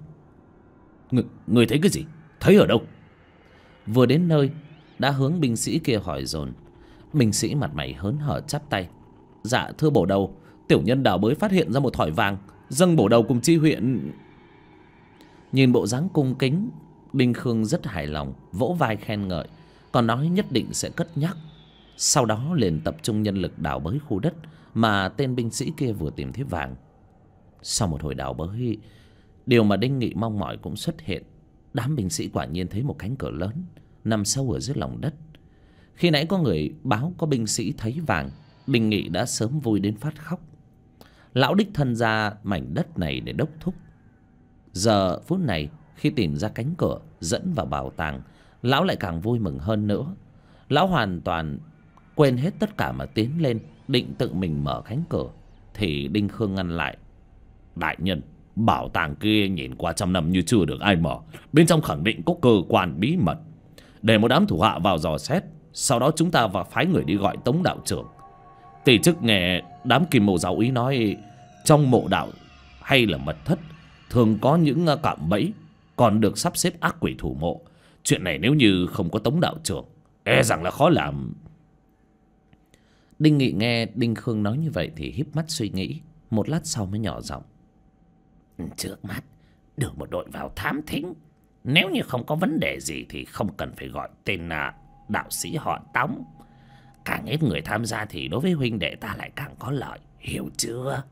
Người thấy cái gì? Thấy ở đâu?" Vừa đến nơi đã hướng binh sĩ kia hỏi dồn. Binh sĩ mặt mày hớn hở chắp tay: "Dạ thưa bổ đầu, tiểu nhân đào bới phát hiện ra một thỏi vàng, dâng bổ đầu cùng chi huyện." Nhìn bộ dáng cung kính, Đinh Khương rất hài lòng, vỗ vai khen ngợi, còn nói nhất định sẽ cất nhắc. Sau đó liền tập trung nhân lực đào bới khu đất mà tên binh sĩ kia vừa tìm thấy vàng. Sau một hồi đào bới, điều mà Đinh Nghị mong mỏi cũng xuất hiện. Đám binh sĩ quả nhiên thấy một cánh cửa lớn nằm sâu ở dưới lòng đất. Khi nãy có người báo có binh sĩ thấy vàng, Đinh Nghị đã sớm vui đến phát khóc. Lão đích thân ra mảnh đất này để đốc thúc. Giờ phút này khi tìm ra cánh cửa dẫn vào bảo tàng, lão lại càng vui mừng hơn nữa. Lão hoàn toàn quên hết tất cả mà tiến lên, định tự mình mở cánh cửa, thì Đinh Khương ngăn lại. "Đại nhân, bảo tàng kia nhìn qua trăm năm như chưa được ai mở, bên trong khẳng định có cơ quan bí mật. Để một đám thủ hạ vào dò xét, sau đó chúng ta và phái người đi gọi Tống đạo trưởng. Tỷ chức nghe đám kim mô giáo úy nói, trong mộ đạo hay là mật thất thường có những cạm bẫy, còn được sắp xếp ác quỷ thủ mộ. Chuyện này nếu như không có Tống đạo trưởng, e rằng là khó làm. Đinh Nghị nghe Đinh Khương nói như vậy thì híp mắt suy nghĩ, một lát sau mới nhỏ giọng: Trước mắt đưa một đội vào thám thính, nếu như không có vấn đề gì thì không cần phải gọi tên đạo sĩ họ Tống. Càng ít người tham gia thì đối với huynh đệ ta lại càng có lợi, hiểu chưa?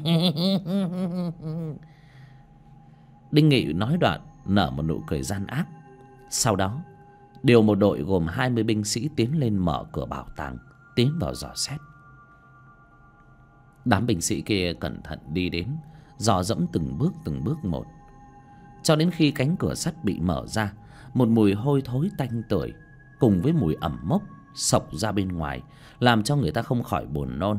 Đinh Nghị nói đoạn nở một nụ cười gian ác. Sau đó điều một đội gồm 20 binh sĩ tiến lên mở cửa bảo tàng, tiến vào dò xét. Đám binh sĩ kia cẩn thận đi đến, dò dẫm từng bước một, cho đến khi cánh cửa sắt bị mở ra, một mùi hôi thối tanh tưởi cùng với mùi ẩm mốc xộc ra bên ngoài, làm cho người ta không khỏi buồn nôn.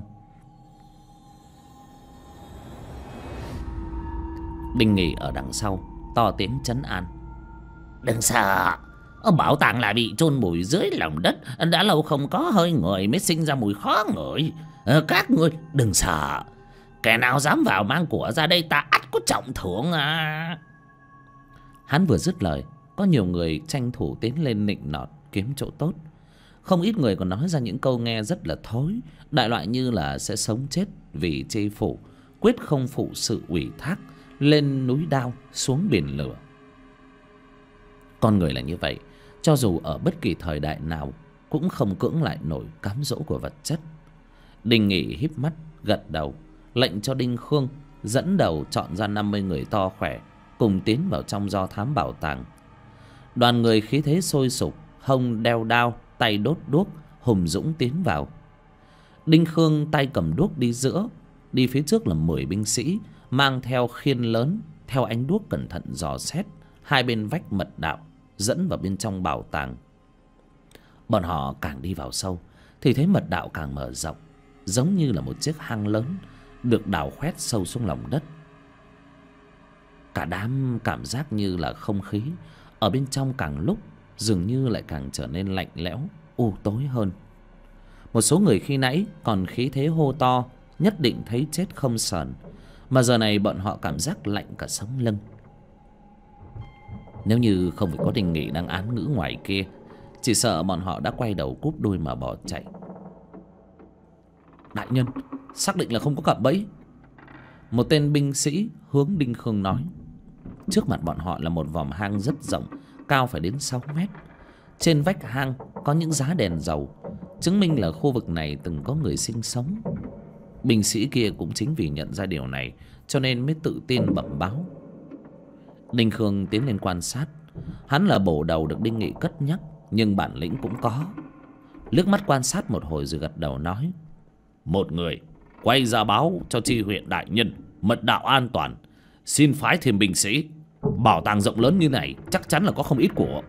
Đinh Nghị ở đằng sau to tiếng trấn an: Đừng sợ, bảo tàng lại bị chôn vùi dưới lòng đất, đã lâu không có hơi người mới sinh ra mùi khó ngửi. Các ngươi đừng sợ, kẻ nào dám vào mang của ra đây ta ắt có trọng thưởng à. Hắn vừa dứt lời, có nhiều người tranh thủ tiến lên nịnh nọt kiếm chỗ tốt. Không ít người còn nói ra những câu nghe rất là thối, đại loại như là sẽ sống chết vì chi phủ, quyết không phụ sự ủy thác, lên núi đao xuống biển lửa. Con người là như vậy, cho dù ở bất kỳ thời đại nào cũng không cưỡng lại nổi cám dỗ của vật chất. Đinh Nghị híp mắt gật đầu, lệnh cho Đinh Khương dẫn đầu chọn ra 50 người to khỏe cùng tiến vào trong do thám bảo tàng. Đoàn người khí thế sôi sục, hông đeo đao, tay đốt đuốc, hùng dũng tiến vào. Đinh Khương tay cầm đuốc đi giữa, đi phía trước là 10 binh sĩ mang theo khiên lớn, theo ánh đuốc cẩn thận dò xét hai bên vách mật đạo dẫn vào bên trong bảo tàng. Bọn họ càng đi vào sâu thì thấy mật đạo càng mở rộng, giống như là một chiếc hang lớn được đào khoét sâu xuống lòng đất. Cả đám cảm giác như là không khí ở bên trong càng lúc dường như lại càng trở nên lạnh lẽo, u tối hơn. Một số người khi nãy còn khí thế hô to nhất định thấy chết không sờn, mà giờ này bọn họ cảm giác lạnh cả sống lưng. Nếu như không phải có Đinh Nghị đang án ngữ ngoài kia, chỉ sợ bọn họ đã quay đầu cúp đuôi mà bỏ chạy. Đại nhân, xác định là không có cạm bẫy. Một tên binh sĩ hướng Đinh Khương nói. Trước mặt bọn họ là một vòm hang rất rộng, cao phải đến 6 mét. Trên vách hang có những giá đèn dầu, chứng minh là khu vực này từng có người sinh sống. Binh sĩ kia cũng chính vì nhận ra điều này cho nên mới tự tin bẩm báo. Đinh Khương tiến lên quan sát. Hắn là bổ đầu được Đinh Nghị cất nhắc, nhưng bản lĩnh cũng có. Liếc mắt quan sát một hồi rồi gật đầu nói: Một người quay ra báo cho tri huyện đại nhân mật đạo an toàn, xin phái thêm binh sĩ. Bảo tàng rộng lớn như này chắc chắn là có không ít của.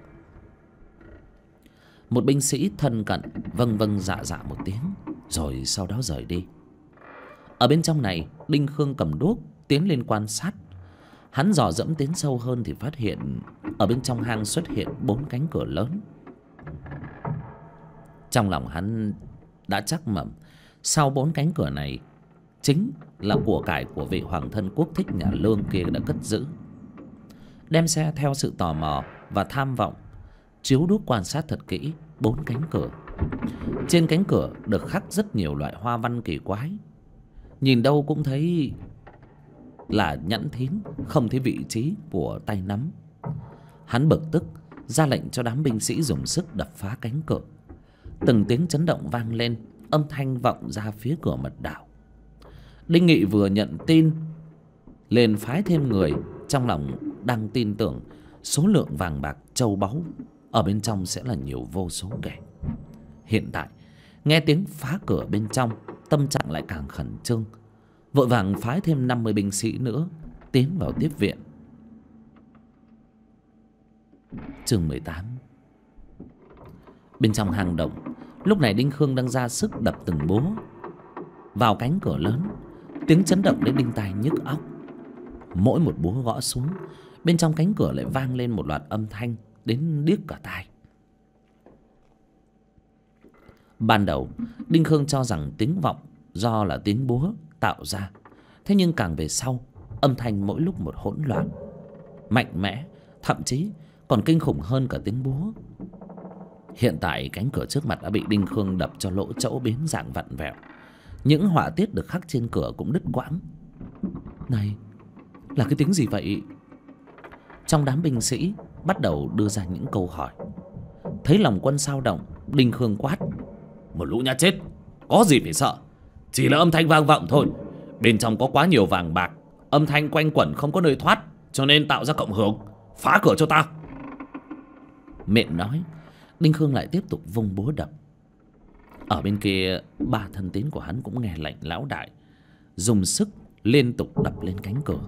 Một binh sĩ thân cận vâng vâng dạ dạ một tiếng, rồi sau đó rời đi. Ở bên trong này, Đinh Khương cầm đuốc tiến lên quan sát. Hắn dò dẫm tiến sâu hơn thì phát hiện ở bên trong hang xuất hiện 4 cánh cửa lớn. Trong lòng hắn đã chắc mẩm, sau 4 cánh cửa này chính là của cải của vị hoàng thân quốc thích nhà Lương kia đã cất giữ. Đem xe theo sự tò mò và tham vọng, chiếu đuốc quan sát thật kỹ 4 cánh cửa. Trên cánh cửa được khắc rất nhiều loại hoa văn kỳ quái, nhìn đâu cũng thấy là nhẵn thín, không thấy vị trí của tay nắm. Hắn bực tức ra lệnh cho đám binh sĩ dùng sức đập phá cánh cửa. Từng tiếng chấn động vang lên, âm thanh vọng ra phía cửa mật đạo. Đinh Nghị vừa nhận tin liền phái thêm người, trong lòng đang tin tưởng số lượng vàng bạc châu báu ở bên trong sẽ là nhiều vô số kể. Hiện tại nghe tiếng phá cửa bên trong, tâm trạng lại càng khẩn trương, vội vàng phái thêm 50 binh sĩ nữa tiến vào tiếp viện. Chương 18. Bên trong hang động, lúc này Đinh Khương đang ra sức đập từng búa vào cánh cửa lớn. Tiếng chấn động đến đinh tai nhức óc. Mỗi một búa gõ xuống, bên trong cánh cửa lại vang lên một loạt âm thanh đến điếc cả tai. Ban đầu Đinh Khương cho rằng tiếng vọng do là tiếng búa tạo ra, thế nhưng càng về sau, âm thanh mỗi lúc một hỗn loạn, mạnh mẽ, thậm chí còn kinh khủng hơn cả tiếng búa. Hiện tại cánh cửa trước mặt đã bị Đinh Khương đập cho lỗ chỗ biến dạng vặn vẹo. Những họa tiết được khắc trên cửa cũng đứt quãng. Này, là cái tiếng gì vậy? Trong đám binh sĩ bắt đầu đưa ra những câu hỏi. Thấy lòng quân sao động, Đinh Khương quát: Một lũ nhát chết, có gì phải sợ, chỉ là âm thanh vang vọng thôi. Bên trong có quá nhiều vàng bạc, âm thanh quanh quẩn không có nơi thoát, cho nên tạo ra cộng hưởng. Phá cửa cho ta. Miệng nói, Đinh Khương lại tiếp tục vung búa đập. Ở bên kia, ba thân tín của hắn cũng nghe lệnh lão đại, dùng sức liên tục đập lên cánh cửa.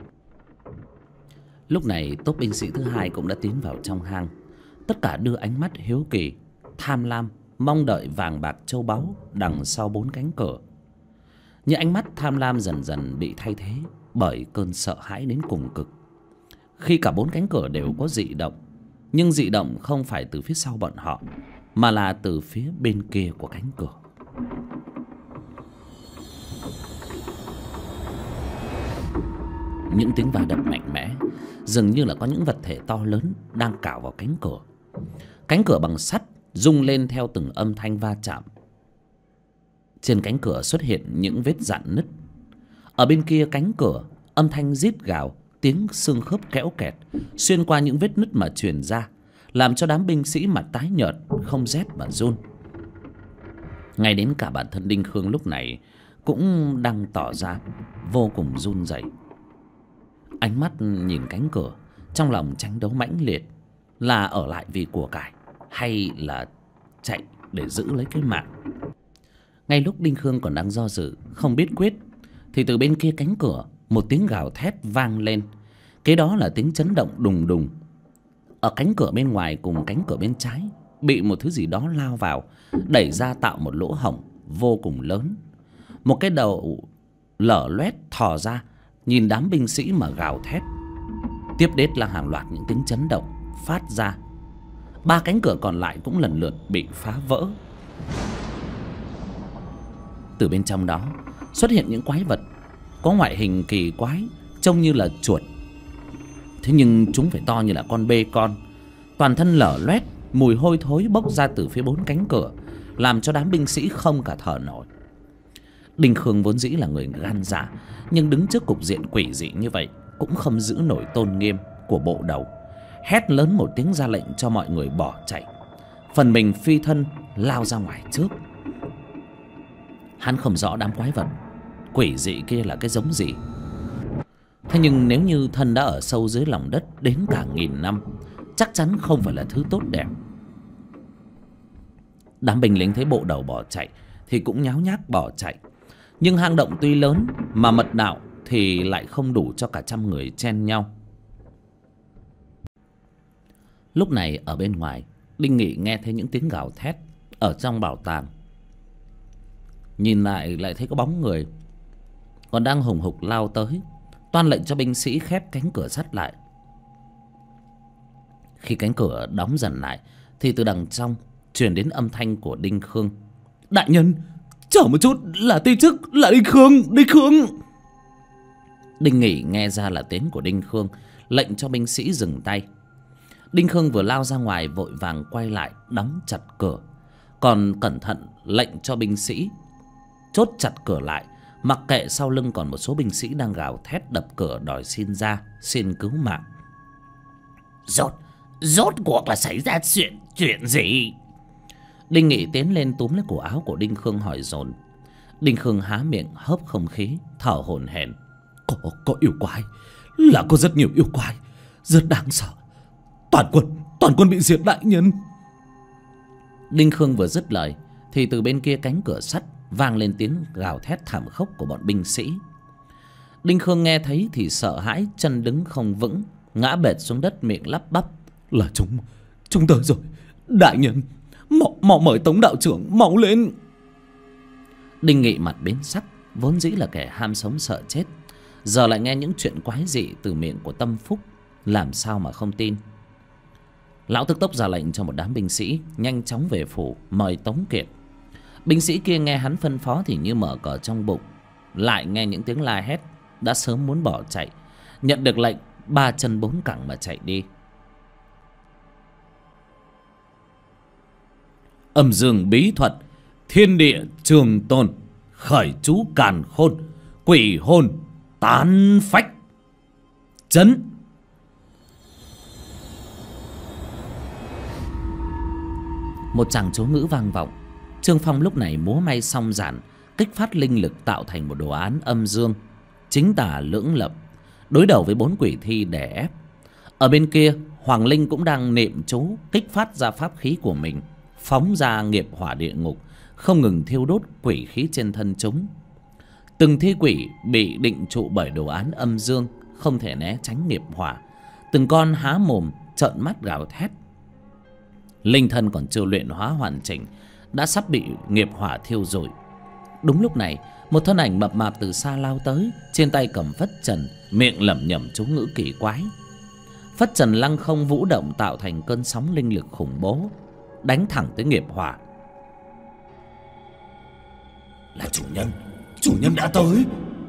Lúc này tốp binh sĩ thứ hai cũng đã tiến vào trong hang. Tất cả đưa ánh mắt hiếu kỳ, tham lam, mong đợi vàng bạc châu báu đằng sau 4 cánh cửa. Nhưng ánh mắt tham lam dần dần bị thay thế bởi cơn sợ hãi đến cùng cực. Khi cả 4 cánh cửa đều có dị động, nhưng dị động không phải từ phía sau bọn họ, mà là từ phía bên kia của cánh cửa. Những tiếng va đập mạnh mẽ, dường như là có những vật thể to lớn đang cào vào cánh cửa. Cánh cửa bằng sắt rung lên theo từng âm thanh va chạm. Trên cánh cửa xuất hiện những vết rạn nứt. Ở bên kia cánh cửa, âm thanh rít gào, tiếng xương khớp kéo kẹt xuyên qua những vết nứt mà truyền ra, làm cho đám binh sĩ mặt tái nhợt, không rét mà run. Ngay đến cả bản thân Đinh Khương lúc này cũng đang tỏ ra vô cùng run rẩy. Ánh mắt nhìn cánh cửa, trong lòng tranh đấu mãnh liệt, là ở lại vì của cải hay là chạy để giữ lấy cái mạng. Ngay lúc Đinh Khương còn đang do dự không biết quyết, thì từ bên kia cánh cửa một tiếng gào thét vang lên. Kế đó là tiếng chấn động đùng đùng. Ở cánh cửa bên ngoài cùng cánh cửa bên trái bị một thứ gì đó lao vào, đẩy ra tạo một lỗ hổng vô cùng lớn. Một cái đầu lở loét thò ra, nhìn đám binh sĩ mà gào thét. Tiếp đến là hàng loạt những tiếng chấn động phát ra. 3 cánh cửa còn lại cũng lần lượt bị phá vỡ. Từ bên trong đó xuất hiện những quái vật có ngoại hình kỳ quái, trông như là chuột. Thế nhưng chúng phải to như là con bê con, toàn thân lở loét, mùi hôi thối bốc ra từ phía 4 cánh cửa, làm cho đám binh sĩ không cả thở nổi. Đinh Khương vốn dĩ là người gan dạ, nhưng đứng trước cục diện quỷ dị như vậy cũng không giữ nổi tôn nghiêm của bộ đầu. Hét lớn một tiếng ra lệnh cho mọi người bỏ chạy, phần mình phi thân lao ra ngoài trước. Hắn không rõ đám quái vật quỷ dị kia là cái giống gì, thế nhưng nếu như thân đã ở sâu dưới lòng đất đến cả 1000 năm, chắc chắn không phải là thứ tốt đẹp. Đám binh lính thấy bộ đầu bỏ chạy thì cũng nháo nhác bỏ chạy. Nhưng hang động tuy lớn mà mật đạo thì lại không đủ cho cả 100 người chen nhau. Lúc này ở bên ngoài, Đinh Nghị nghe thấy những tiếng gào thét ở trong bảo tàng. Nhìn lại thấy có bóng người còn đang hùng hục lao tới, toan lệnh cho binh sĩ khép cánh cửa sắt lại. Khi cánh cửa đóng dần lại thì từ đằng trong truyền đến âm thanh của Đinh Khương: Đại nhân, chờ một chút, là ti chức, là Đinh Khương, Đinh Khương. Đinh Nghị nghe ra là tiếng của Đinh Khương, lệnh cho binh sĩ dừng tay. Đinh Khương vừa lao ra ngoài vội vàng quay lại đóng chặt cửa, còn cẩn thận lệnh cho binh sĩ chốt chặt cửa lại, mặc kệ sau lưng còn một số binh sĩ đang gào thét đập cửa đòi xin ra, xin cứu mạng. Rốt cuộc là xảy ra chuyện gì? Đinh Nghị tiến lên túm lấy cổ áo của Đinh Khương hỏi dồn. Đinh Khương há miệng hớp không khí, thở hổn hển. Có yêu quái, là có rất nhiều yêu quái, rất đáng sợ. Toàn quân bị diệt đại nhân. Đinh Khương vừa dứt lời thì từ bên kia cánh cửa sắt vang lên tiếng gào thét thảm khốc của bọn binh sĩ. Đinh Khương nghe thấy thì sợ hãi, chân đứng không vững, ngã bệt xuống đất, miệng lắp bắp: Là chúng tới rồi, đại nhân, mau mời Tống đạo trưởng mau lên. Đinh Nghị mặt biến sắc, vốn dĩ là kẻ ham sống sợ chết, giờ lại nghe những chuyện quái dị từ miệng của Tâm Phúc, làm sao mà không tin. Lão tức tốc ra lệnh cho một đám binh sĩ nhanh chóng về phủ mời Tống Kiệt. Binh sĩ kia nghe hắn phân phó thì như mở cờ trong bụng, lại nghe những tiếng la hét, đã sớm muốn bỏ chạy. Nhận được lệnh, 3 chân 4 cẳng mà chạy đi. âm dương bí thuật, thiên địa trường tồn, khởi chú càn khôn, quỷ hồn tán phách. Chấn. Một tràng chú ngữ vang vọng. Trương Phong lúc này múa may song giản, kích phát linh lực tạo thành một đồ án âm dương chính tả lưỡng lập, đối đầu với 4 quỷ thi đè ép. Ở bên kia, Hoàng Linh cũng đang niệm chú, kích phát ra pháp khí của mình, phóng ra nghiệp hỏa địa ngục, không ngừng thiêu đốt quỷ khí trên thân chúng. Từng thi quỷ bị định trụ bởi đồ án âm dương, không thể né tránh nghiệp hỏa, từng con há mồm trợn mắt gào thét. Linh thân còn chưa luyện hóa hoàn chỉnh đã sắp bị nghiệp hỏa thiêu rụi. Đúng lúc này, một thân ảnh mập mạp từ xa lao tới, trên tay cầm phất trần, miệng lẩm nhẩm chú ngữ kỳ quái. Phất trần lăng không vũ động, tạo thành cơn sóng linh lực khủng bố, đánh thẳng tới nghiệp hỏa. Là chủ nhân đã tới.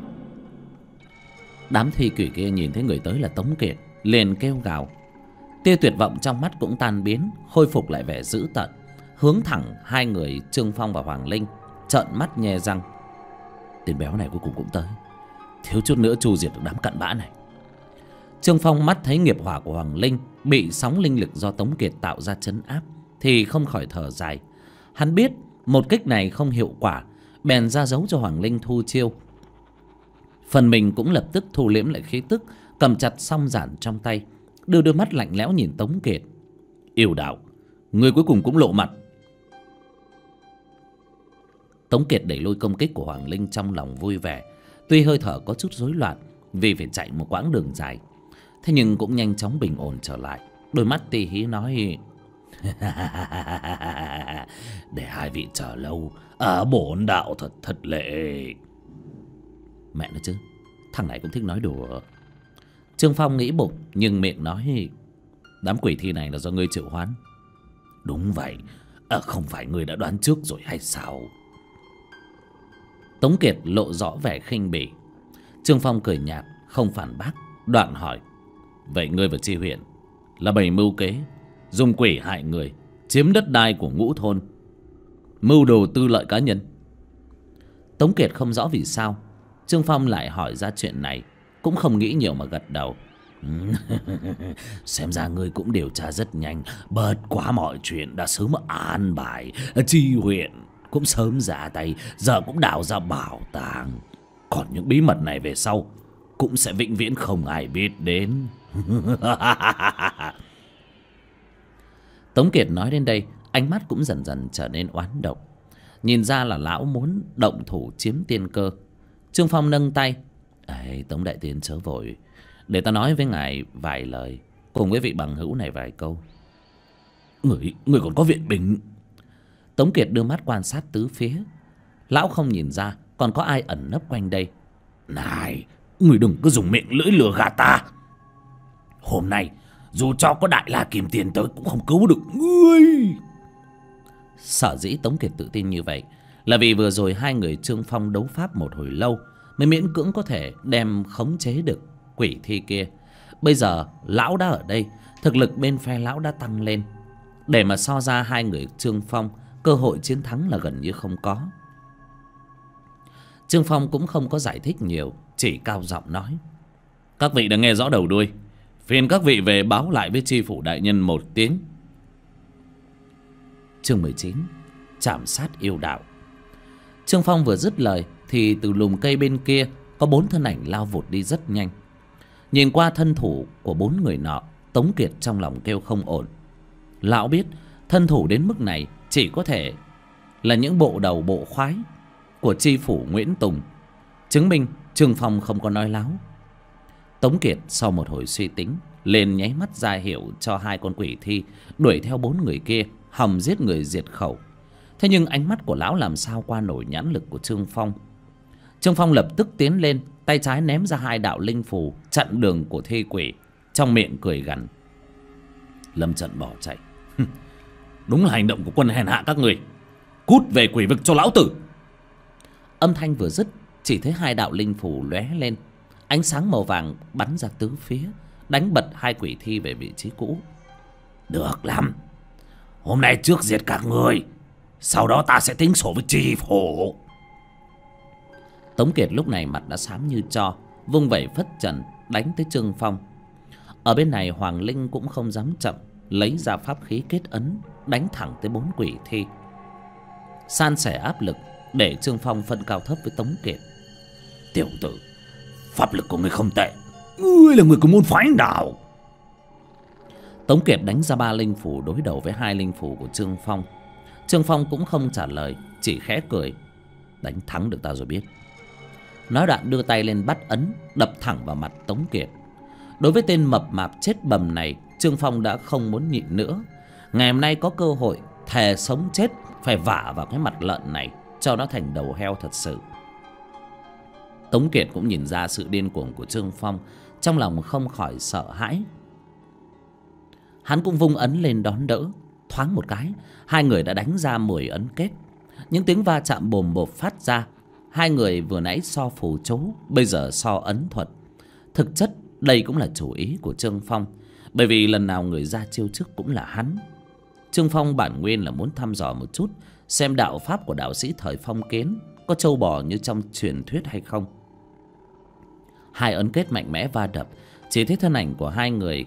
Đám thi quỷ kia nhìn thấy người tới là Tống Kiệt, liền kêu gào. Tia tuyệt vọng trong mắt cũng tan biến, khôi phục lại vẻ dữ tợn, hướng thẳng hai người Trương Phong và Hoàng Linh, trợn mắt nhe răng. Tên béo này cuối cùng cũng tới, thiếu chút nữa tru diệt được đám cặn bã này. Trương Phong mắt thấy nghiệp hỏa của Hoàng Linh bị sóng linh lực do Tống Kiệt tạo ra trấn áp thì không khỏi thở dài. Hắn biết một kích này không hiệu quả, bèn ra dấu cho Hoàng Linh thu chiêu. Phần mình cũng lập tức thu liễm lại khí tức, cầm chặt song giản trong tay, đưa đôi mắt lạnh lẽo nhìn Tống Kiệt. Yêu đạo, người cuối cùng cũng lộ mặt. Tống Kiệt đẩy lùi công kích của Hoàng Linh trong lòng vui vẻ, tuy hơi thở có chút rối loạn vì phải chạy một quãng đường dài, thế nhưng cũng nhanh chóng bình ổn trở lại. Đôi mắt tì hí nói: để hai vị chờ lâu, bổn đạo thật lệ. Mẹ nó chứ, thằng này cũng thích nói đùa. Trương Phong nghĩ bụng nhưng miệng nói: đám quỷ thi này là do ngươi triệu hoán. Đúng vậy, không phải ngươi đã đoán trước rồi hay sao? Tống Kiệt lộ rõ vẻ khinh bỉ. Trương Phong cười nhạt, không phản bác, đoạn hỏi: vậy ngươi và Chi huyện là bày mưu kế, dùng quỷ hại người, chiếm đất đai của Ngũ thôn, mưu đồ tư lợi cá nhân? Tống Kiệt không rõ vì sao Trương Phong lại hỏi ra chuyện này, cũng không nghĩ nhiều mà gật đầu. Xem ra ngươi cũng điều tra rất nhanh, bớt quá mọi chuyện đã sớm an bài. Chi huyện cũng sớm ra tay, giờ cũng đào ra bảo tàng. Còn những bí mật này về sau cũng sẽ vĩnh viễn không ai biết đến. Tống Kiệt nói đến đây, ánh mắt cũng dần dần trở nên oán độc. Nhìn ra là lão muốn động thủ chiếm tiên cơ. Trương Phong nâng tay: ấy, Tống đại tiên chớ vội, để ta nói với ngài vài lời, cùng với vị bằng hữu này vài câu. Người còn có viện binh? Tống Kiệt đưa mắt quan sát tứ phía. Lão không nhìn ra còn có ai ẩn nấp quanh đây. Này, người đừng cứ dùng miệng lưỡi lừa gạt ta. Hôm nay dù cho có Đại La Kim Tiền tới cũng không cứu được ngươi. Sở dĩ Tống Kiệt tự tin như vậy là vì vừa rồi hai người Trương Phong đấu pháp một hồi lâu mới miễn cưỡng có thể đem khống chế được quỷ thi kia. Bây giờ lão đã ở đây, thực lực bên phe lão đã tăng lên. Để mà so ra hai người Trương Phong, cơ hội chiến thắng là gần như không có. Trương Phong cũng không có giải thích nhiều, chỉ cao giọng nói: các vị đã nghe rõ đầu đuôi, phiền các vị về báo lại với tri phủ đại nhân một tiếng. Chương 19: Chạm sát yêu đạo. Trương Phong vừa dứt lời thì từ lùm cây bên kia có 4 thân ảnh lao vụt đi rất nhanh. Nhìn qua thân thủ của 4 người nọ, Tống Kiệt trong lòng kêu không ổn. Lão biết thân thủ đến mức này chỉ có thể là những bộ đầu bộ khoái của tri phủ Nguyễn Tùng, chứng minh Trương Phong không có nói láo. Tống Kiệt sau một hồi suy tính liền nháy mắt ra hiệu cho hai con quỷ thi đuổi theo 4 người kia, hòng giết người diệt khẩu. Thế nhưng ánh mắt của lão làm sao qua nổi nhãn lực của Trương Phong. Trương Phong lập tức tiến lên, tay trái ném ra 2 đạo linh phù chặn đường của thi quỷ, trong miệng cười gằn: lâm trận bỏ chạy. Đúng là hành động của quân hèn hạ các người. Cút về quỷ vực cho lão tử. Âm thanh vừa dứt, chỉ thấy 2 đạo linh phù lóe lên, ánh sáng màu vàng bắn ra tứ phía, đánh bật 2 quỷ thi về vị trí cũ. Được lắm, hôm nay trước diệt các người, Sau đó ta sẽ tính sổ với tri phủ. Tống Kiệt lúc này mặt đã xám như tro, vung vẩy phất trần đánh tới Trương Phong. Ở bên này Hoàng Linh cũng không dám chậm, lấy ra pháp khí kết ấn đánh thẳng tới 4 quỷ thi, san sẻ áp lực để Trương Phong phân cao thấp với Tống Kiệt. Tiểu tử, pháp lực của ngươi không tệ, ngươi là người của môn phái nào? Tống Kiệt đánh ra 3 linh phủ đối đầu với 2 linh phủ của Trương Phong. Trương Phong cũng không trả lời, chỉ khẽ cười. Đánh thắng được ta rồi biết. Nói đoạn đưa tay lên bắt ấn, đập thẳng vào mặt Tống Kiệt. Đối với tên mập mạp chết bầm này, Trương Phong đã không muốn nhịn nữa. Ngày hôm nay có cơ hội, thề sống chết phải vả vào cái mặt lợn này, cho nó thành đầu heo thật sự. Tống Kiệt cũng nhìn ra sự điên cuồng của Trương Phong, trong lòng không khỏi sợ hãi. Hắn cũng vung ấn lên đón đỡ. Thoáng một cái, hai người đã đánh ra 10 ấn kết. Những tiếng va chạm bồm bộp phát ra. Hai người vừa nãy so phù chú, bây giờ so ấn thuật. Thực chất đây cũng là chủ ý của Trương Phong, bởi vì lần nào người ra chiêu trước cũng là hắn. Trương Phong bản nguyên là muốn thăm dò một chút, xem đạo pháp của đạo sĩ thời phong kiến có trâu bò như trong truyền thuyết hay không. Hai ấn kết mạnh mẽ va đập, chỉ thấy thân ảnh của hai người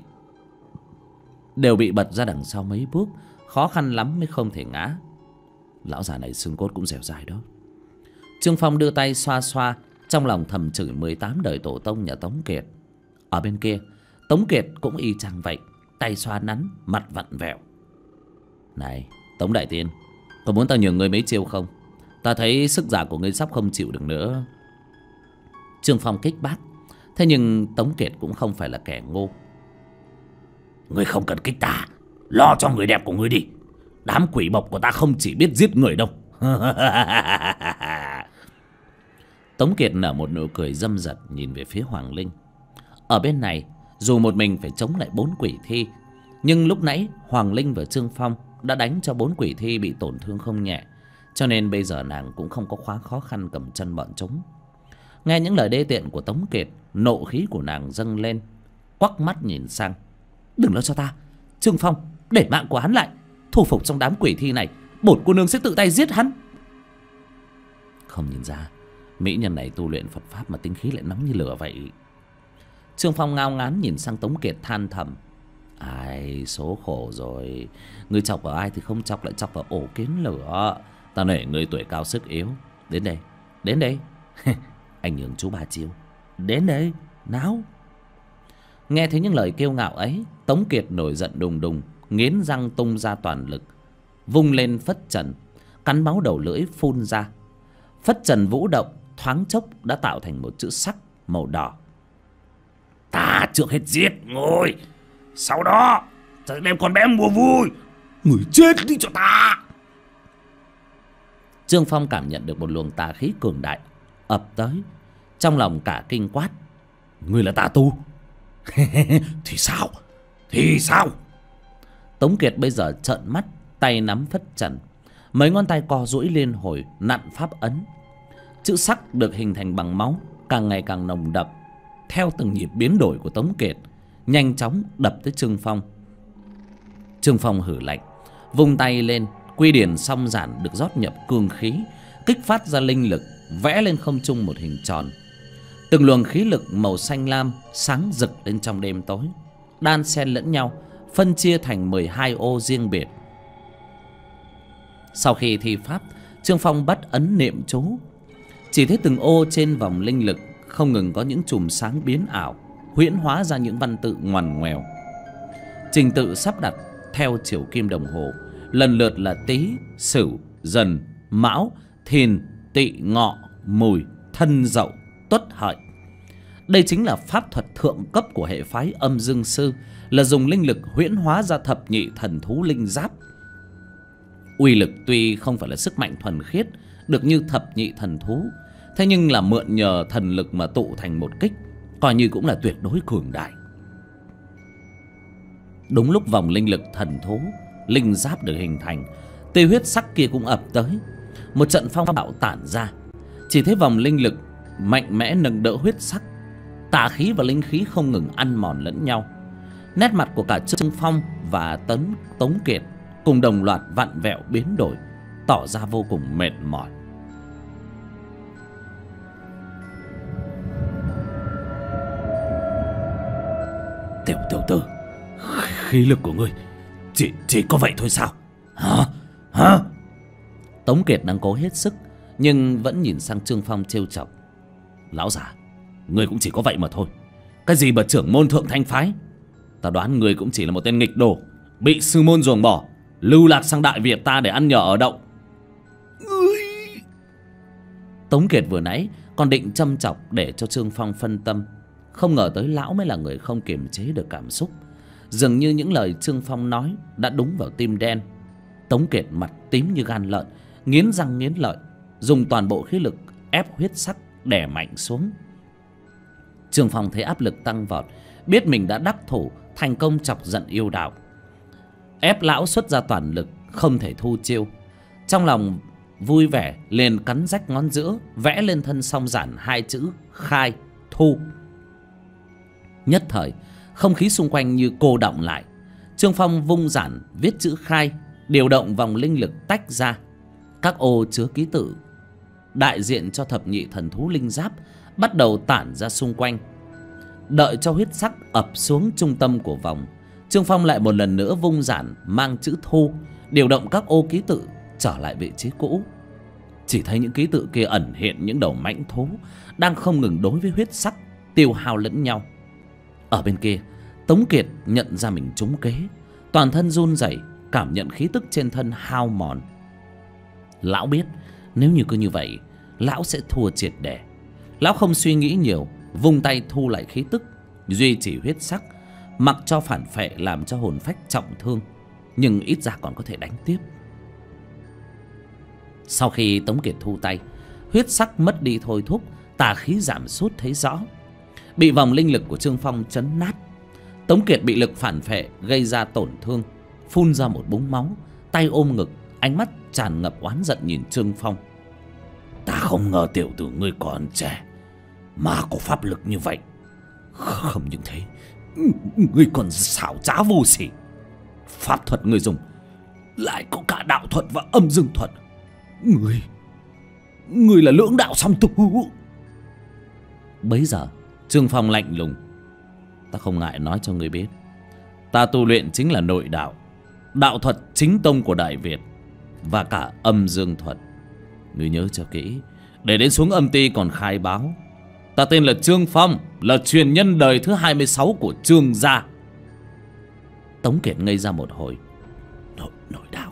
đều bị bật ra đằng sau mấy bước, khó khăn lắm mới không thể ngã. Lão già này xương cốt cũng dẻo dai đó. Trương Phong đưa tay xoa xoa, trong lòng thầm chửi 18 đời tổ tông nhà Tống Kiệt. Ở bên kia, Tống Kiệt cũng y chang vậy, tay xoa nắn, mặt vặn vẹo. Này, Tống Đại Tiên, có muốn tao nhường ngươi mấy chiêu không? Ta thấy sức giả của ngươi sắp không chịu được nữa. Trương Phong kích bác. Thế nhưng Tống Kiệt cũng không phải là kẻ ngu. Ngươi không cần kích ta, lo cho người đẹp của ngươi đi. Đám quỷ bộc của ta không chỉ biết giết người đâu. Tống Kiệt nở một nụ cười dâm dật nhìn về phía Hoàng Linh. Ở bên này, dù một mình phải chống lại 4 quỷ thi, nhưng lúc nãy Hoàng Linh và Trương Phong đã đánh cho 4 quỷ thi bị tổn thương không nhẹ, cho nên bây giờ nàng cũng không có quá khó khăn cầm chân bọn chúng. Nghe những lời đê tiện của Tống Kiệt, nộ khí của nàng dâng lên, quắc mắt nhìn sang. Đừng lo cho ta, Trương Phong, để mạng của hắn lại. Thu phục trong đám quỷ thi này, bổn cô nương sẽ tự tay giết hắn. Không nhìn ra mỹ nhân này tu luyện Phật pháp mà tinh khí lại nóng như lửa vậy. Trương Phong ngao ngán nhìn sang Tống Kiệt than thầm. Ai, số khổ rồi. Ngươi chọc vào ai thì không chọc lại chọc vào ổ kiến lửa. Ta nể ngươi tuổi cao sức yếu. Đến đây, đến đây. Anh nhường chú 3 chiêu. Đến đây, nào. Nghe thấy những lời kiêu ngạo ấy, Tống Kiệt nổi giận đùng đùng, nghiến răng tung ra toàn lực, vung lên phất trần, cắn máu đầu lưỡi phun ra. Phất trần vũ động, thoáng chốc đã tạo thành một chữ sắc màu đỏ. Ta trước hết giết ngươi, sau đó ta đem con bé mua vui. Người chết đi cho ta. Trương Phong cảm nhận được một luồng tà khí cường đại ập tới, trong lòng cả kinh quát. Ngươi là tà tu? Thì sao? Thì sao? Tống Kiệt bây giờ trợn mắt, tay nắm phất trần, mấy ngón tay co duỗi liên hồi nặn pháp ấn. Chữ sắc được hình thành bằng máu càng ngày càng nồng đậm, theo từng nhịp biến đổi của Tống Kiệt, nhanh chóng đập tới Trương Phong. Trương Phong hử lạnh, vung tay lên, quy điển song giản được rót nhập cương khí, kích phát ra linh lực, vẽ lên không trung một hình tròn. Từng luồng khí lực màu xanh lam sáng rực lên trong đêm tối, đan xen lẫn nhau, phân chia thành 12 ô riêng biệt. Sau khi thi pháp, Trương Phong bắt ấn niệm chú, chỉ thấy từng ô trên vòng linh lực không ngừng có những chùm sáng biến ảo, huyễn hóa ra những văn tự ngoằn ngoèo. Trình tự sắp đặt theo chiều kim đồng hồ, lần lượt là Tý, Sửu, Dần, Mão, Thìn, Tỵ, Ngọ, Mùi, Thân, Dậu, Tuất, Hợi. Đây chính là pháp thuật thượng cấp của hệ phái Âm Dương Sư, là dùng linh lực huyễn hóa ra thập nhị thần thú linh giáp. Uy lực tuy không phải là sức mạnh thuần khiết được như thập nhị thần thú, thế nhưng là mượn nhờ thần lực mà tụ thành một kích, coi như cũng là tuyệt đối cường đại. Đúng lúc vòng linh lực thần thú linh giáp được hình thành, tia huyết sắc kia cũng ập tới. Một trận phong bạo tản ra, chỉ thấy vòng linh lực mạnh mẽ nâng đỡ huyết sắc, tà khí và linh khí không ngừng ăn mòn lẫn nhau. Nét mặt của cả Trương Phong và Tống Kiệt cùng đồng loạt vặn vẹo biến đổi. tỏ ra vô cùng mệt mỏi. Tiểu tử, khí lực của ngươi chỉ có vậy thôi sao? Hả? Tống Kiệt đang cố hết sức nhưng vẫn nhìn sang Trương Phong trêu chọc. Lão già, ngươi cũng chỉ có vậy mà thôi. Cái gì mà trưởng môn thượng thanh phái? Ta đoán ngươi cũng chỉ là một tên nghịch đồ, bị sư môn ruồng bỏ, lưu lạc sang Đại Việt ta để ăn nhờ ở đậu. Tống Kiệt vừa nãy còn định châm chọc để cho Trương Phong phân tâm, không ngờ tới lão mới là người không kiềm chế được cảm xúc. Dường như những lời Trương Phong nói đã đúng vào tim đen. Tống Kiệt mặt tím như gan lợn, nghiến răng nghiến lợi, dùng toàn bộ khí lực ép huyết sắc đè mạnh xuống. Trương Phong thấy áp lực tăng vọt, biết mình đã đắc thủ, thành công chọc giận yêu đạo. Ép lão xuất ra toàn lực, không thể thu chiêu. Trong lòng vui vẻ liền cắn rách ngón giữa, vẽ lên thân song giản hai chữ khai thu. Nhất thời không khí xung quanh như cô đọng lại. Trương Phong vung giản viết chữ khai, điều động vòng linh lực tách ra. Các ô chứa ký tự đại diện cho thập nhị thần thú linh giáp bắt đầu tản ra xung quanh. Đợi cho huyết sắc ập xuống trung tâm của vòng, Trương Phong lại một lần nữa vung giản mang chữ thu, điều động các ô ký tự trở lại vị trí cũ. Chỉ thấy những ký tự kia ẩn hiện những đầu mãnh thú đang không ngừng đối với huyết sắc, tiêu hao lẫn nhau. Ở bên kia, Tống Kiệt nhận ra mình trúng kế, toàn thân run rẩy, cảm nhận khí tức trên thân hao mòn. Lão biết nếu như cứ như vậy, lão sẽ thua triệt để. Lão không suy nghĩ nhiều, vung tay thu lại khí tức, duy trì huyết sắc, mặc cho phản phệ làm cho hồn phách trọng thương, nhưng ít ra còn có thể đánh tiếp. Sau khi Tống Kiệt thu tay, huyết sắc mất đi thôi thúc, tà khí giảm sút thấy rõ. Bị vòng linh lực của Trương Phong chấn nát, Tống Kiệt bị lực phản phệ gây ra tổn thương, phun ra một búng máu, tay ôm ngực, ánh mắt tràn ngập oán giận nhìn Trương Phong. Ta không ngờ tiểu tử ngươi còn trẻ mà có pháp lực như vậy. Không những thế, ngươi còn xảo trá vô sỉ. Pháp thuật ngươi dùng lại có cả đạo thuật và âm dương thuật. Ngươi là lưỡng đạo song tu. Bấy giờ Trương Phong lạnh lùng: ta không ngại nói cho ngươi biết, ta tu luyện chính là nội đạo, đạo thuật chính tông của Đại Việt, và cả âm dương thuật. Ngươi nhớ cho kỹ, để đến xuống âm ty còn khai báo. Ta tên là Trương Phong, là truyền nhân đời thứ 26 của Trương gia. Tống Kiệt ngây ra một hồi. Nội đạo?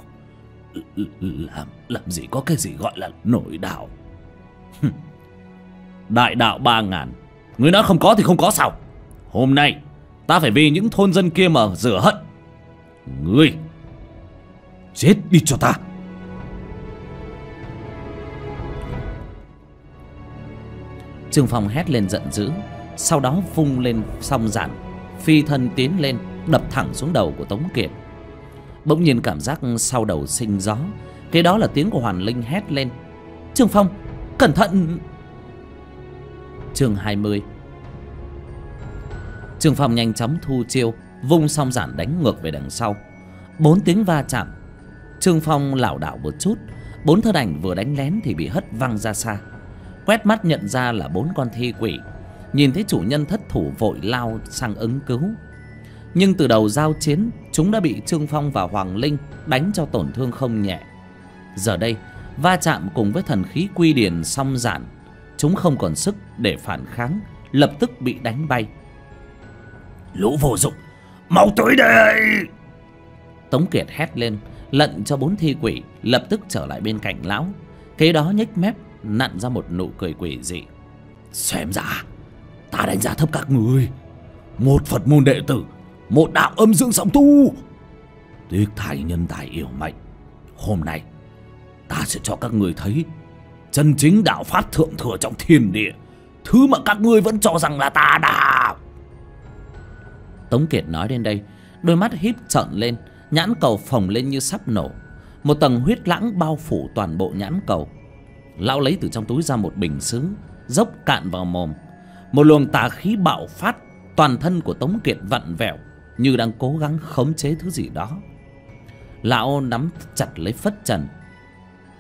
Làm gì có cái gì gọi là nội đạo? Đại đạo 3000, ngươi nói không có thì không có sao? Hôm nay ta phải vì những thôn dân kia mà rửa hận. Ngươi chết đi cho ta! Trương Phong hét lên giận dữ, sau đó vung lên song giản, phi thân tiến lên, đập thẳng xuống đầu của Tống Kiệt. Bỗng nhiên cảm giác sau đầu sinh gió, kế đó là tiếng của Hoàn Linh hét lên: Trương Phong, cẩn thận! Chương 20. Trương Phong nhanh chóng thu chiêu, vung song giản đánh ngược về đằng sau. 4 tiếng va chạm, Trương Phong lảo đảo một chút, 4 thân ảnh vừa đánh lén thì bị hất văng ra xa. Quét mắt nhận ra là 4 con thi quỷ, nhìn thấy chủ nhân thất thủ vội lao sang ứng cứu. Nhưng từ đầu giao chiến, chúng đã bị Trương Phong và Hoàng Linh đánh cho tổn thương không nhẹ. Giờ đây va chạm cùng với thần khí quy điển song giản, chúng không còn sức để phản kháng, lập tức bị đánh bay. Lũ vô dụng, mau tới đây! Tống Kiệt hét lên, lệnh cho 4 thi quỷ lập tức trở lại bên cạnh lão. Kế đó nhếch mép nặn ra một nụ cười quỷ dị: xem ra ta đánh giá thấp các người. Một Phật môn đệ tử, một đạo âm dương song tu, tiếc thay nhân tài yêu mệnh. Hôm nay ta sẽ cho các người thấy chân chính đạo pháp thượng thừa trong thiên địa, thứ mà các ngươi vẫn cho rằng là tà đạo. Tống Kiệt nói đến đây, đôi mắt híp trợn lên, nhãn cầu phồng lên như sắp nổ. Một tầng huyết lãng bao phủ toàn bộ nhãn cầu. Lão lấy từ trong túi ra một bình sứ, dốc cạn vào mồm. Một luồng tà khí bạo phát, toàn thân của Tống Kiệt vặn vẹo như đang cố gắng khống chế thứ gì đó. Lão nắm chặt lấy phất trần.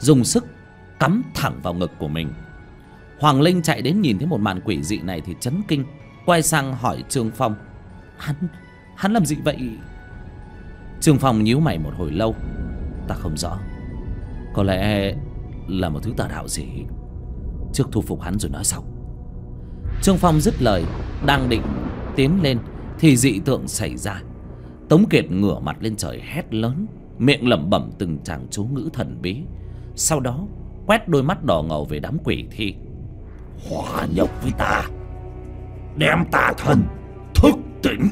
dùng sức cắm thẳng vào ngực của mình. Hoàng Linh chạy đến nhìn thấy một màn quỷ dị này thì chấn kinh, quay sang hỏi Trương Phong: Hắn làm gì vậy? Trương Phong nhíu mày một hồi lâu: Ta không rõ, có lẽ là một thứ tà đạo gì, trước thu phục hắn rồi nói sau. Trương Phong dứt lời, đang định tiến lên thì dị tượng xảy ra. Tống Kiệt ngửa mặt lên trời hét lớn, miệng lẩm bẩm từng tràng chú ngữ thần bí, sau đó quét đôi mắt đỏ ngầu về đám quỷ thi. Hòa nhập với ta, đem tà thần thức tỉnh.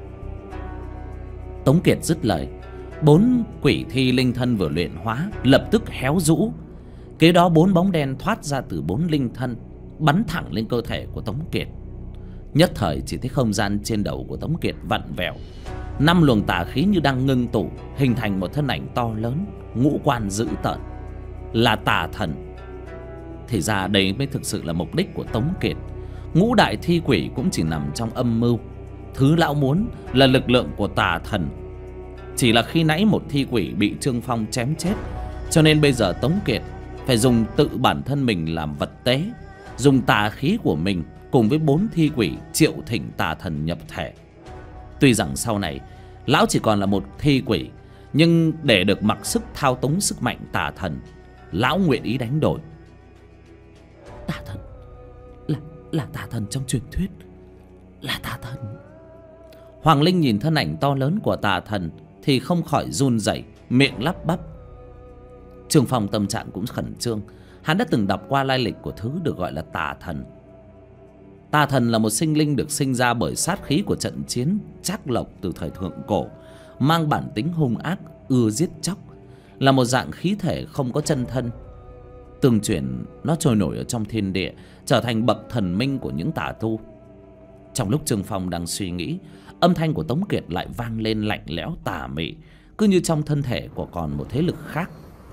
Tống Kiệt dứt lời, 4 quỷ thi linh thân vừa luyện hóa lập tức héo rũ. Kế đó 4 bóng đen thoát ra từ 4 linh thân, bắn thẳng lên cơ thể của Tống Kiệt. Nhất thời chỉ thấy không gian trên đầu của Tống Kiệt vặn vẹo, 5 luồng tà khí như đang ngưng tụ, hình thành một thân ảnh to lớn, ngũ quan dữ tợn, là tà thần. Thì ra đây mới thực sự là mục đích của Tống Kiệt. Ngũ đại thi quỷ cũng chỉ nằm trong âm mưu. Thứ lão muốn là lực lượng của tà thần. Chỉ là khi nãy một thi quỷ bị Trương Phong chém chết, cho nên bây giờ Tống Kiệt phải dùng tự bản thân mình làm vật tế, dùng tà khí của mình cùng với 4 thi quỷ triệu thỉnh tà thần nhập thể. Tuy rằng sau này lão chỉ còn là một thi quỷ, nhưng để được mặc sức thao túng sức mạnh tà thần, lão nguyện ý đánh đổi. Tà thần là tà thần trong truyền thuyết, là tà thần. Hoàng Linh nhìn thân ảnh to lớn của tà thần thì không khỏi run rẩy, miệng lắp bắp. Trương Phong tâm trạng cũng khẩn trương. Hắn đã từng đọc qua lai lịch của thứ được gọi là tà thần. Tà thần là một sinh linh được sinh ra bởi sát khí của trận chiến trác lộc từ thời thượng cổ, mang bản tính hung ác, ưa giết chóc, là một dạng khí thể không có chân thân. Tương truyền nó trôi nổi ở trong thiên địa, trở thành bậc thần minh của những tà tu. Trong lúc Trương Phong đang suy nghĩ, âm thanh của Tống Kiệt lại vang lên lạnh lẽo tà mị, cứ như trong thân thể của còn một thế lực khác.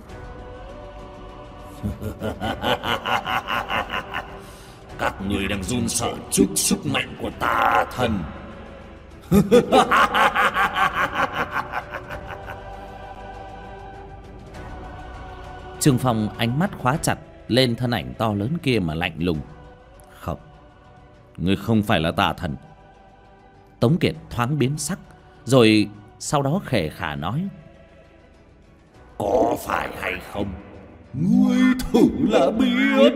Các người đang run sợ trước sức mạnh của tà thần. Trương Phong ánh mắt khóa chặt lên thân ảnh to lớn kia mà lạnh lùng: Không, ngươi không phải là tà thần. Tống Kiệt thoáng biến sắc, rồi sau đó khề khà nói: Có phải hay không, ngươi thử là biết.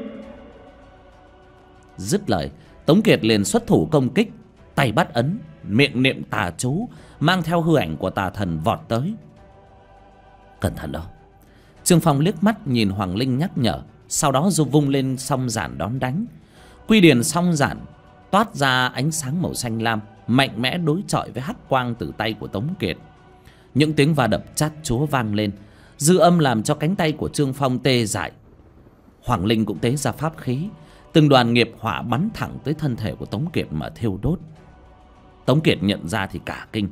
Dứt lời, Tống Kiệt liền xuất thủ công kích, tay bắt ấn, miệng niệm tà chú, mang theo hư ảnh của tà thần vọt tới. Cẩn thận đó. Trương Phong liếc mắt nhìn Hoàng Linh nhắc nhở, sau đó du vung lên song giản đón đánh. Quy điển song giản toát ra ánh sáng màu xanh lam, mạnh mẽ đối chọi với hắc quang từ tay của Tống Kiệt. Những tiếng va đập chát chúa vang lên, dư âm làm cho cánh tay của Trương Phong tê dại. Hoàng Linh cũng tế ra pháp khí, từng đoàn nghiệp hỏa bắn thẳng tới thân thể của Tống Kiệt mà thiêu đốt. Tống Kiệt nhận ra thì cả kinh: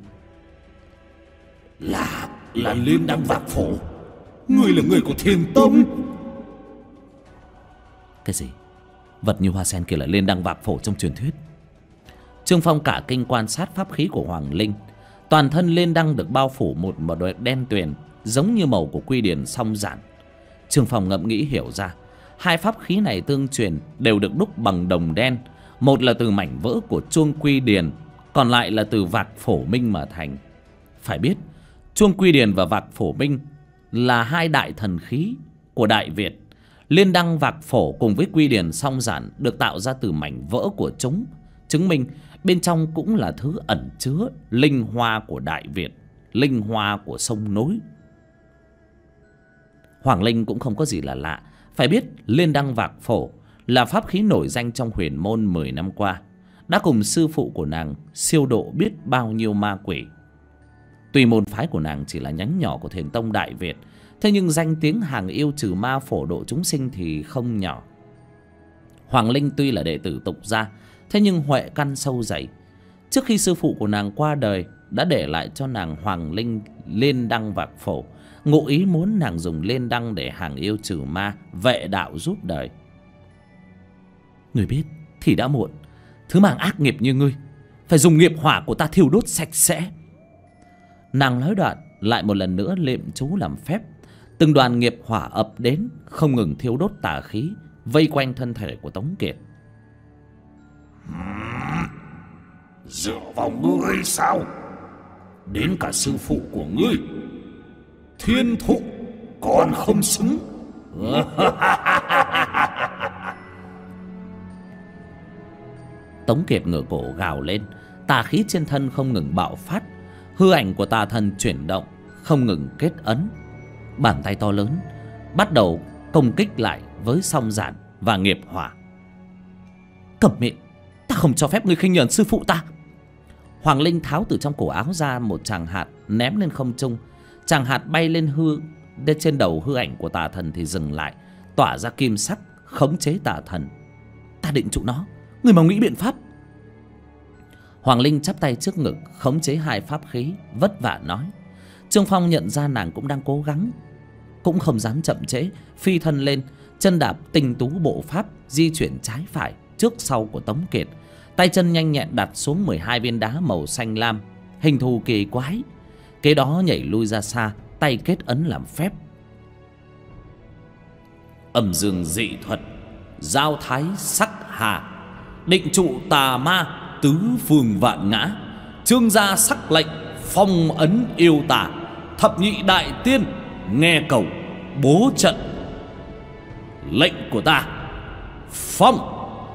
Là Liên Đăng Vạc Phổ, ngươi là người của Thiên Tông. Cái gì? Vật như hoa sen kia là Liên Đăng Vạc Phổ trong truyền thuyết? Trương Phong cả kinh quan sát pháp khí của Hoàng Linh. Toàn thân Liên Đăng được bao phủ một màu đen tuyền, giống như màu của quy điển song giản. Trương Phong ngẫm nghĩ hiểu ra, hai pháp khí này tương truyền đều được đúc bằng đồng đen. Một là từ mảnh vỡ của chuông quy điển, còn lại là từ vạc phổ minh mà thành. Phải biết, chuông quy điển và vạc phổ minh là hai đại thần khí của Đại Việt. Liên Đăng Vạc Phổ cùng với quy điển song giản được tạo ra từ mảnh vỡ của chúng, chứng minh bên trong cũng là thứ ẩn chứa linh hoa của Đại Việt, linh hoa của sông núi. Hoàng Linh cũng không có gì là lạ. Phải biết Liên Đăng Vạc Phổ là pháp khí nổi danh trong huyền môn 10 năm qua, đã cùng sư phụ của nàng siêu độ biết bao nhiêu ma quỷ. Tuy môn phái của nàng chỉ là nhánh nhỏ của Thiền Tông Đại Việt, thế nhưng danh tiếng hàng yêu trừ ma phổ độ chúng sinh thì không nhỏ. Hoàng Linh tuy là đệ tử tục gia, thế nhưng huệ căn sâu dày. Trước khi sư phụ của nàng qua đời, đã để lại cho nàng Hoàng Linh Liên Đăng Vạc Phổ, ngụ ý muốn nàng dùng Liên Đăng để hàng yêu trừ ma, vệ đạo giúp đời. Người biết thì đã muộn. Thứ mang ác nghiệp như ngươi phải dùng nghiệp hỏa của ta thiêu đốt sạch sẽ. Nàng nói đoạn lại một lần nữa niệm chú làm phép. Từng đoàn nghiệp hỏa ập đến, không ngừng thiêu đốt tà khí, vây quanh thân thể của Tống Kiệt. Dựa vào ngươi sao? Đến cả sư phụ của ngươi, Thiên Thụ, còn không xứng. Tống Kiệt ngửa cổ gào lên, tà khí trên thân không ngừng bạo phát, hư ảnh của tà thần chuyển động, không ngừng kết ấn. Bàn tay to lớn bắt đầu công kích lại với song giản và nghiệp hỏa. Câm miệng, ta không cho phép ngươi khinh nhờn sư phụ ta. Hoàng Linh tháo từ trong cổ áo ra một tràng hạt ném lên không trung. Tràng hạt bay lên trên đầu hư ảnh của tà thần thì dừng lại, tỏa ra kim sắc khống chế tà thần. Ta định trụ nó, ngươi mau nghĩ biện pháp. Hoàng Linh chắp tay trước ngực, khống chế hai pháp khí, vất vả nói. Trương Phong nhận ra nàng cũng đang cố gắng, cũng không dám chậm trễ, phi thân lên, chân đạp tinh tú bộ pháp, di chuyển trái phải trước sau của Tống Kiệt. Tay chân nhanh nhẹn đặt xuống 12 viên đá màu xanh lam, hình thù kỳ quái. Kế đó nhảy lui ra xa, tay kết ấn làm phép. Âm dương dị thuật, giao thái sắc hà, định trụ tà ma, tứ phương vạn ngã, trương gia sắc lệnh, phong ấn yêu tà, thập nhị đại tiên, nghe cầu bố trận. Lệnh của ta, phong.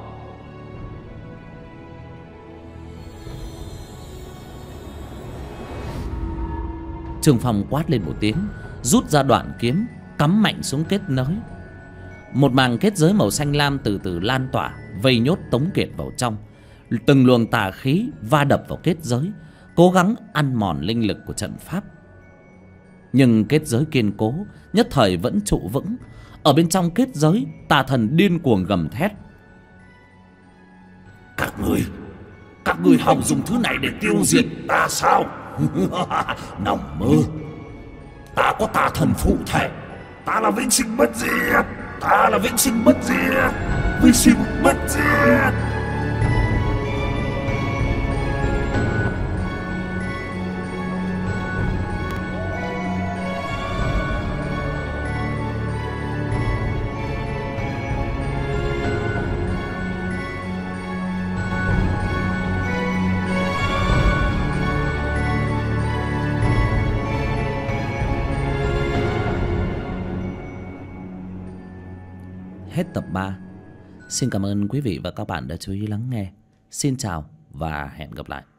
Trương Phong quát lên một tiếng, rút ra đoạn kiếm, cắm mạnh xuống kết nối. Một màng kết giới màu xanh lam từ từ lan tỏa, vây nhốt Tống Kiệt vào trong. Từng luồng tà khí va đập vào kết giới, cố gắng ăn mòn linh lực của trận pháp. Nhưng kết giới kiên cố, nhất thời vẫn trụ vững. Ở bên trong kết giới, tà thần điên cuồng gầm thét. Các ngươi hòng dùng thứ này để tiêu diệt ta sao? Nằm mơ. Ta có tà thần phụ thể, ta là vĩnh sinh bất diệt, ta là vĩnh sinh bất diệt, vĩnh sinh bất diệt. Hết tập 3. Xin cảm ơn quý vị và các bạn đã chú ý lắng nghe. Xin chào và hẹn gặp lại.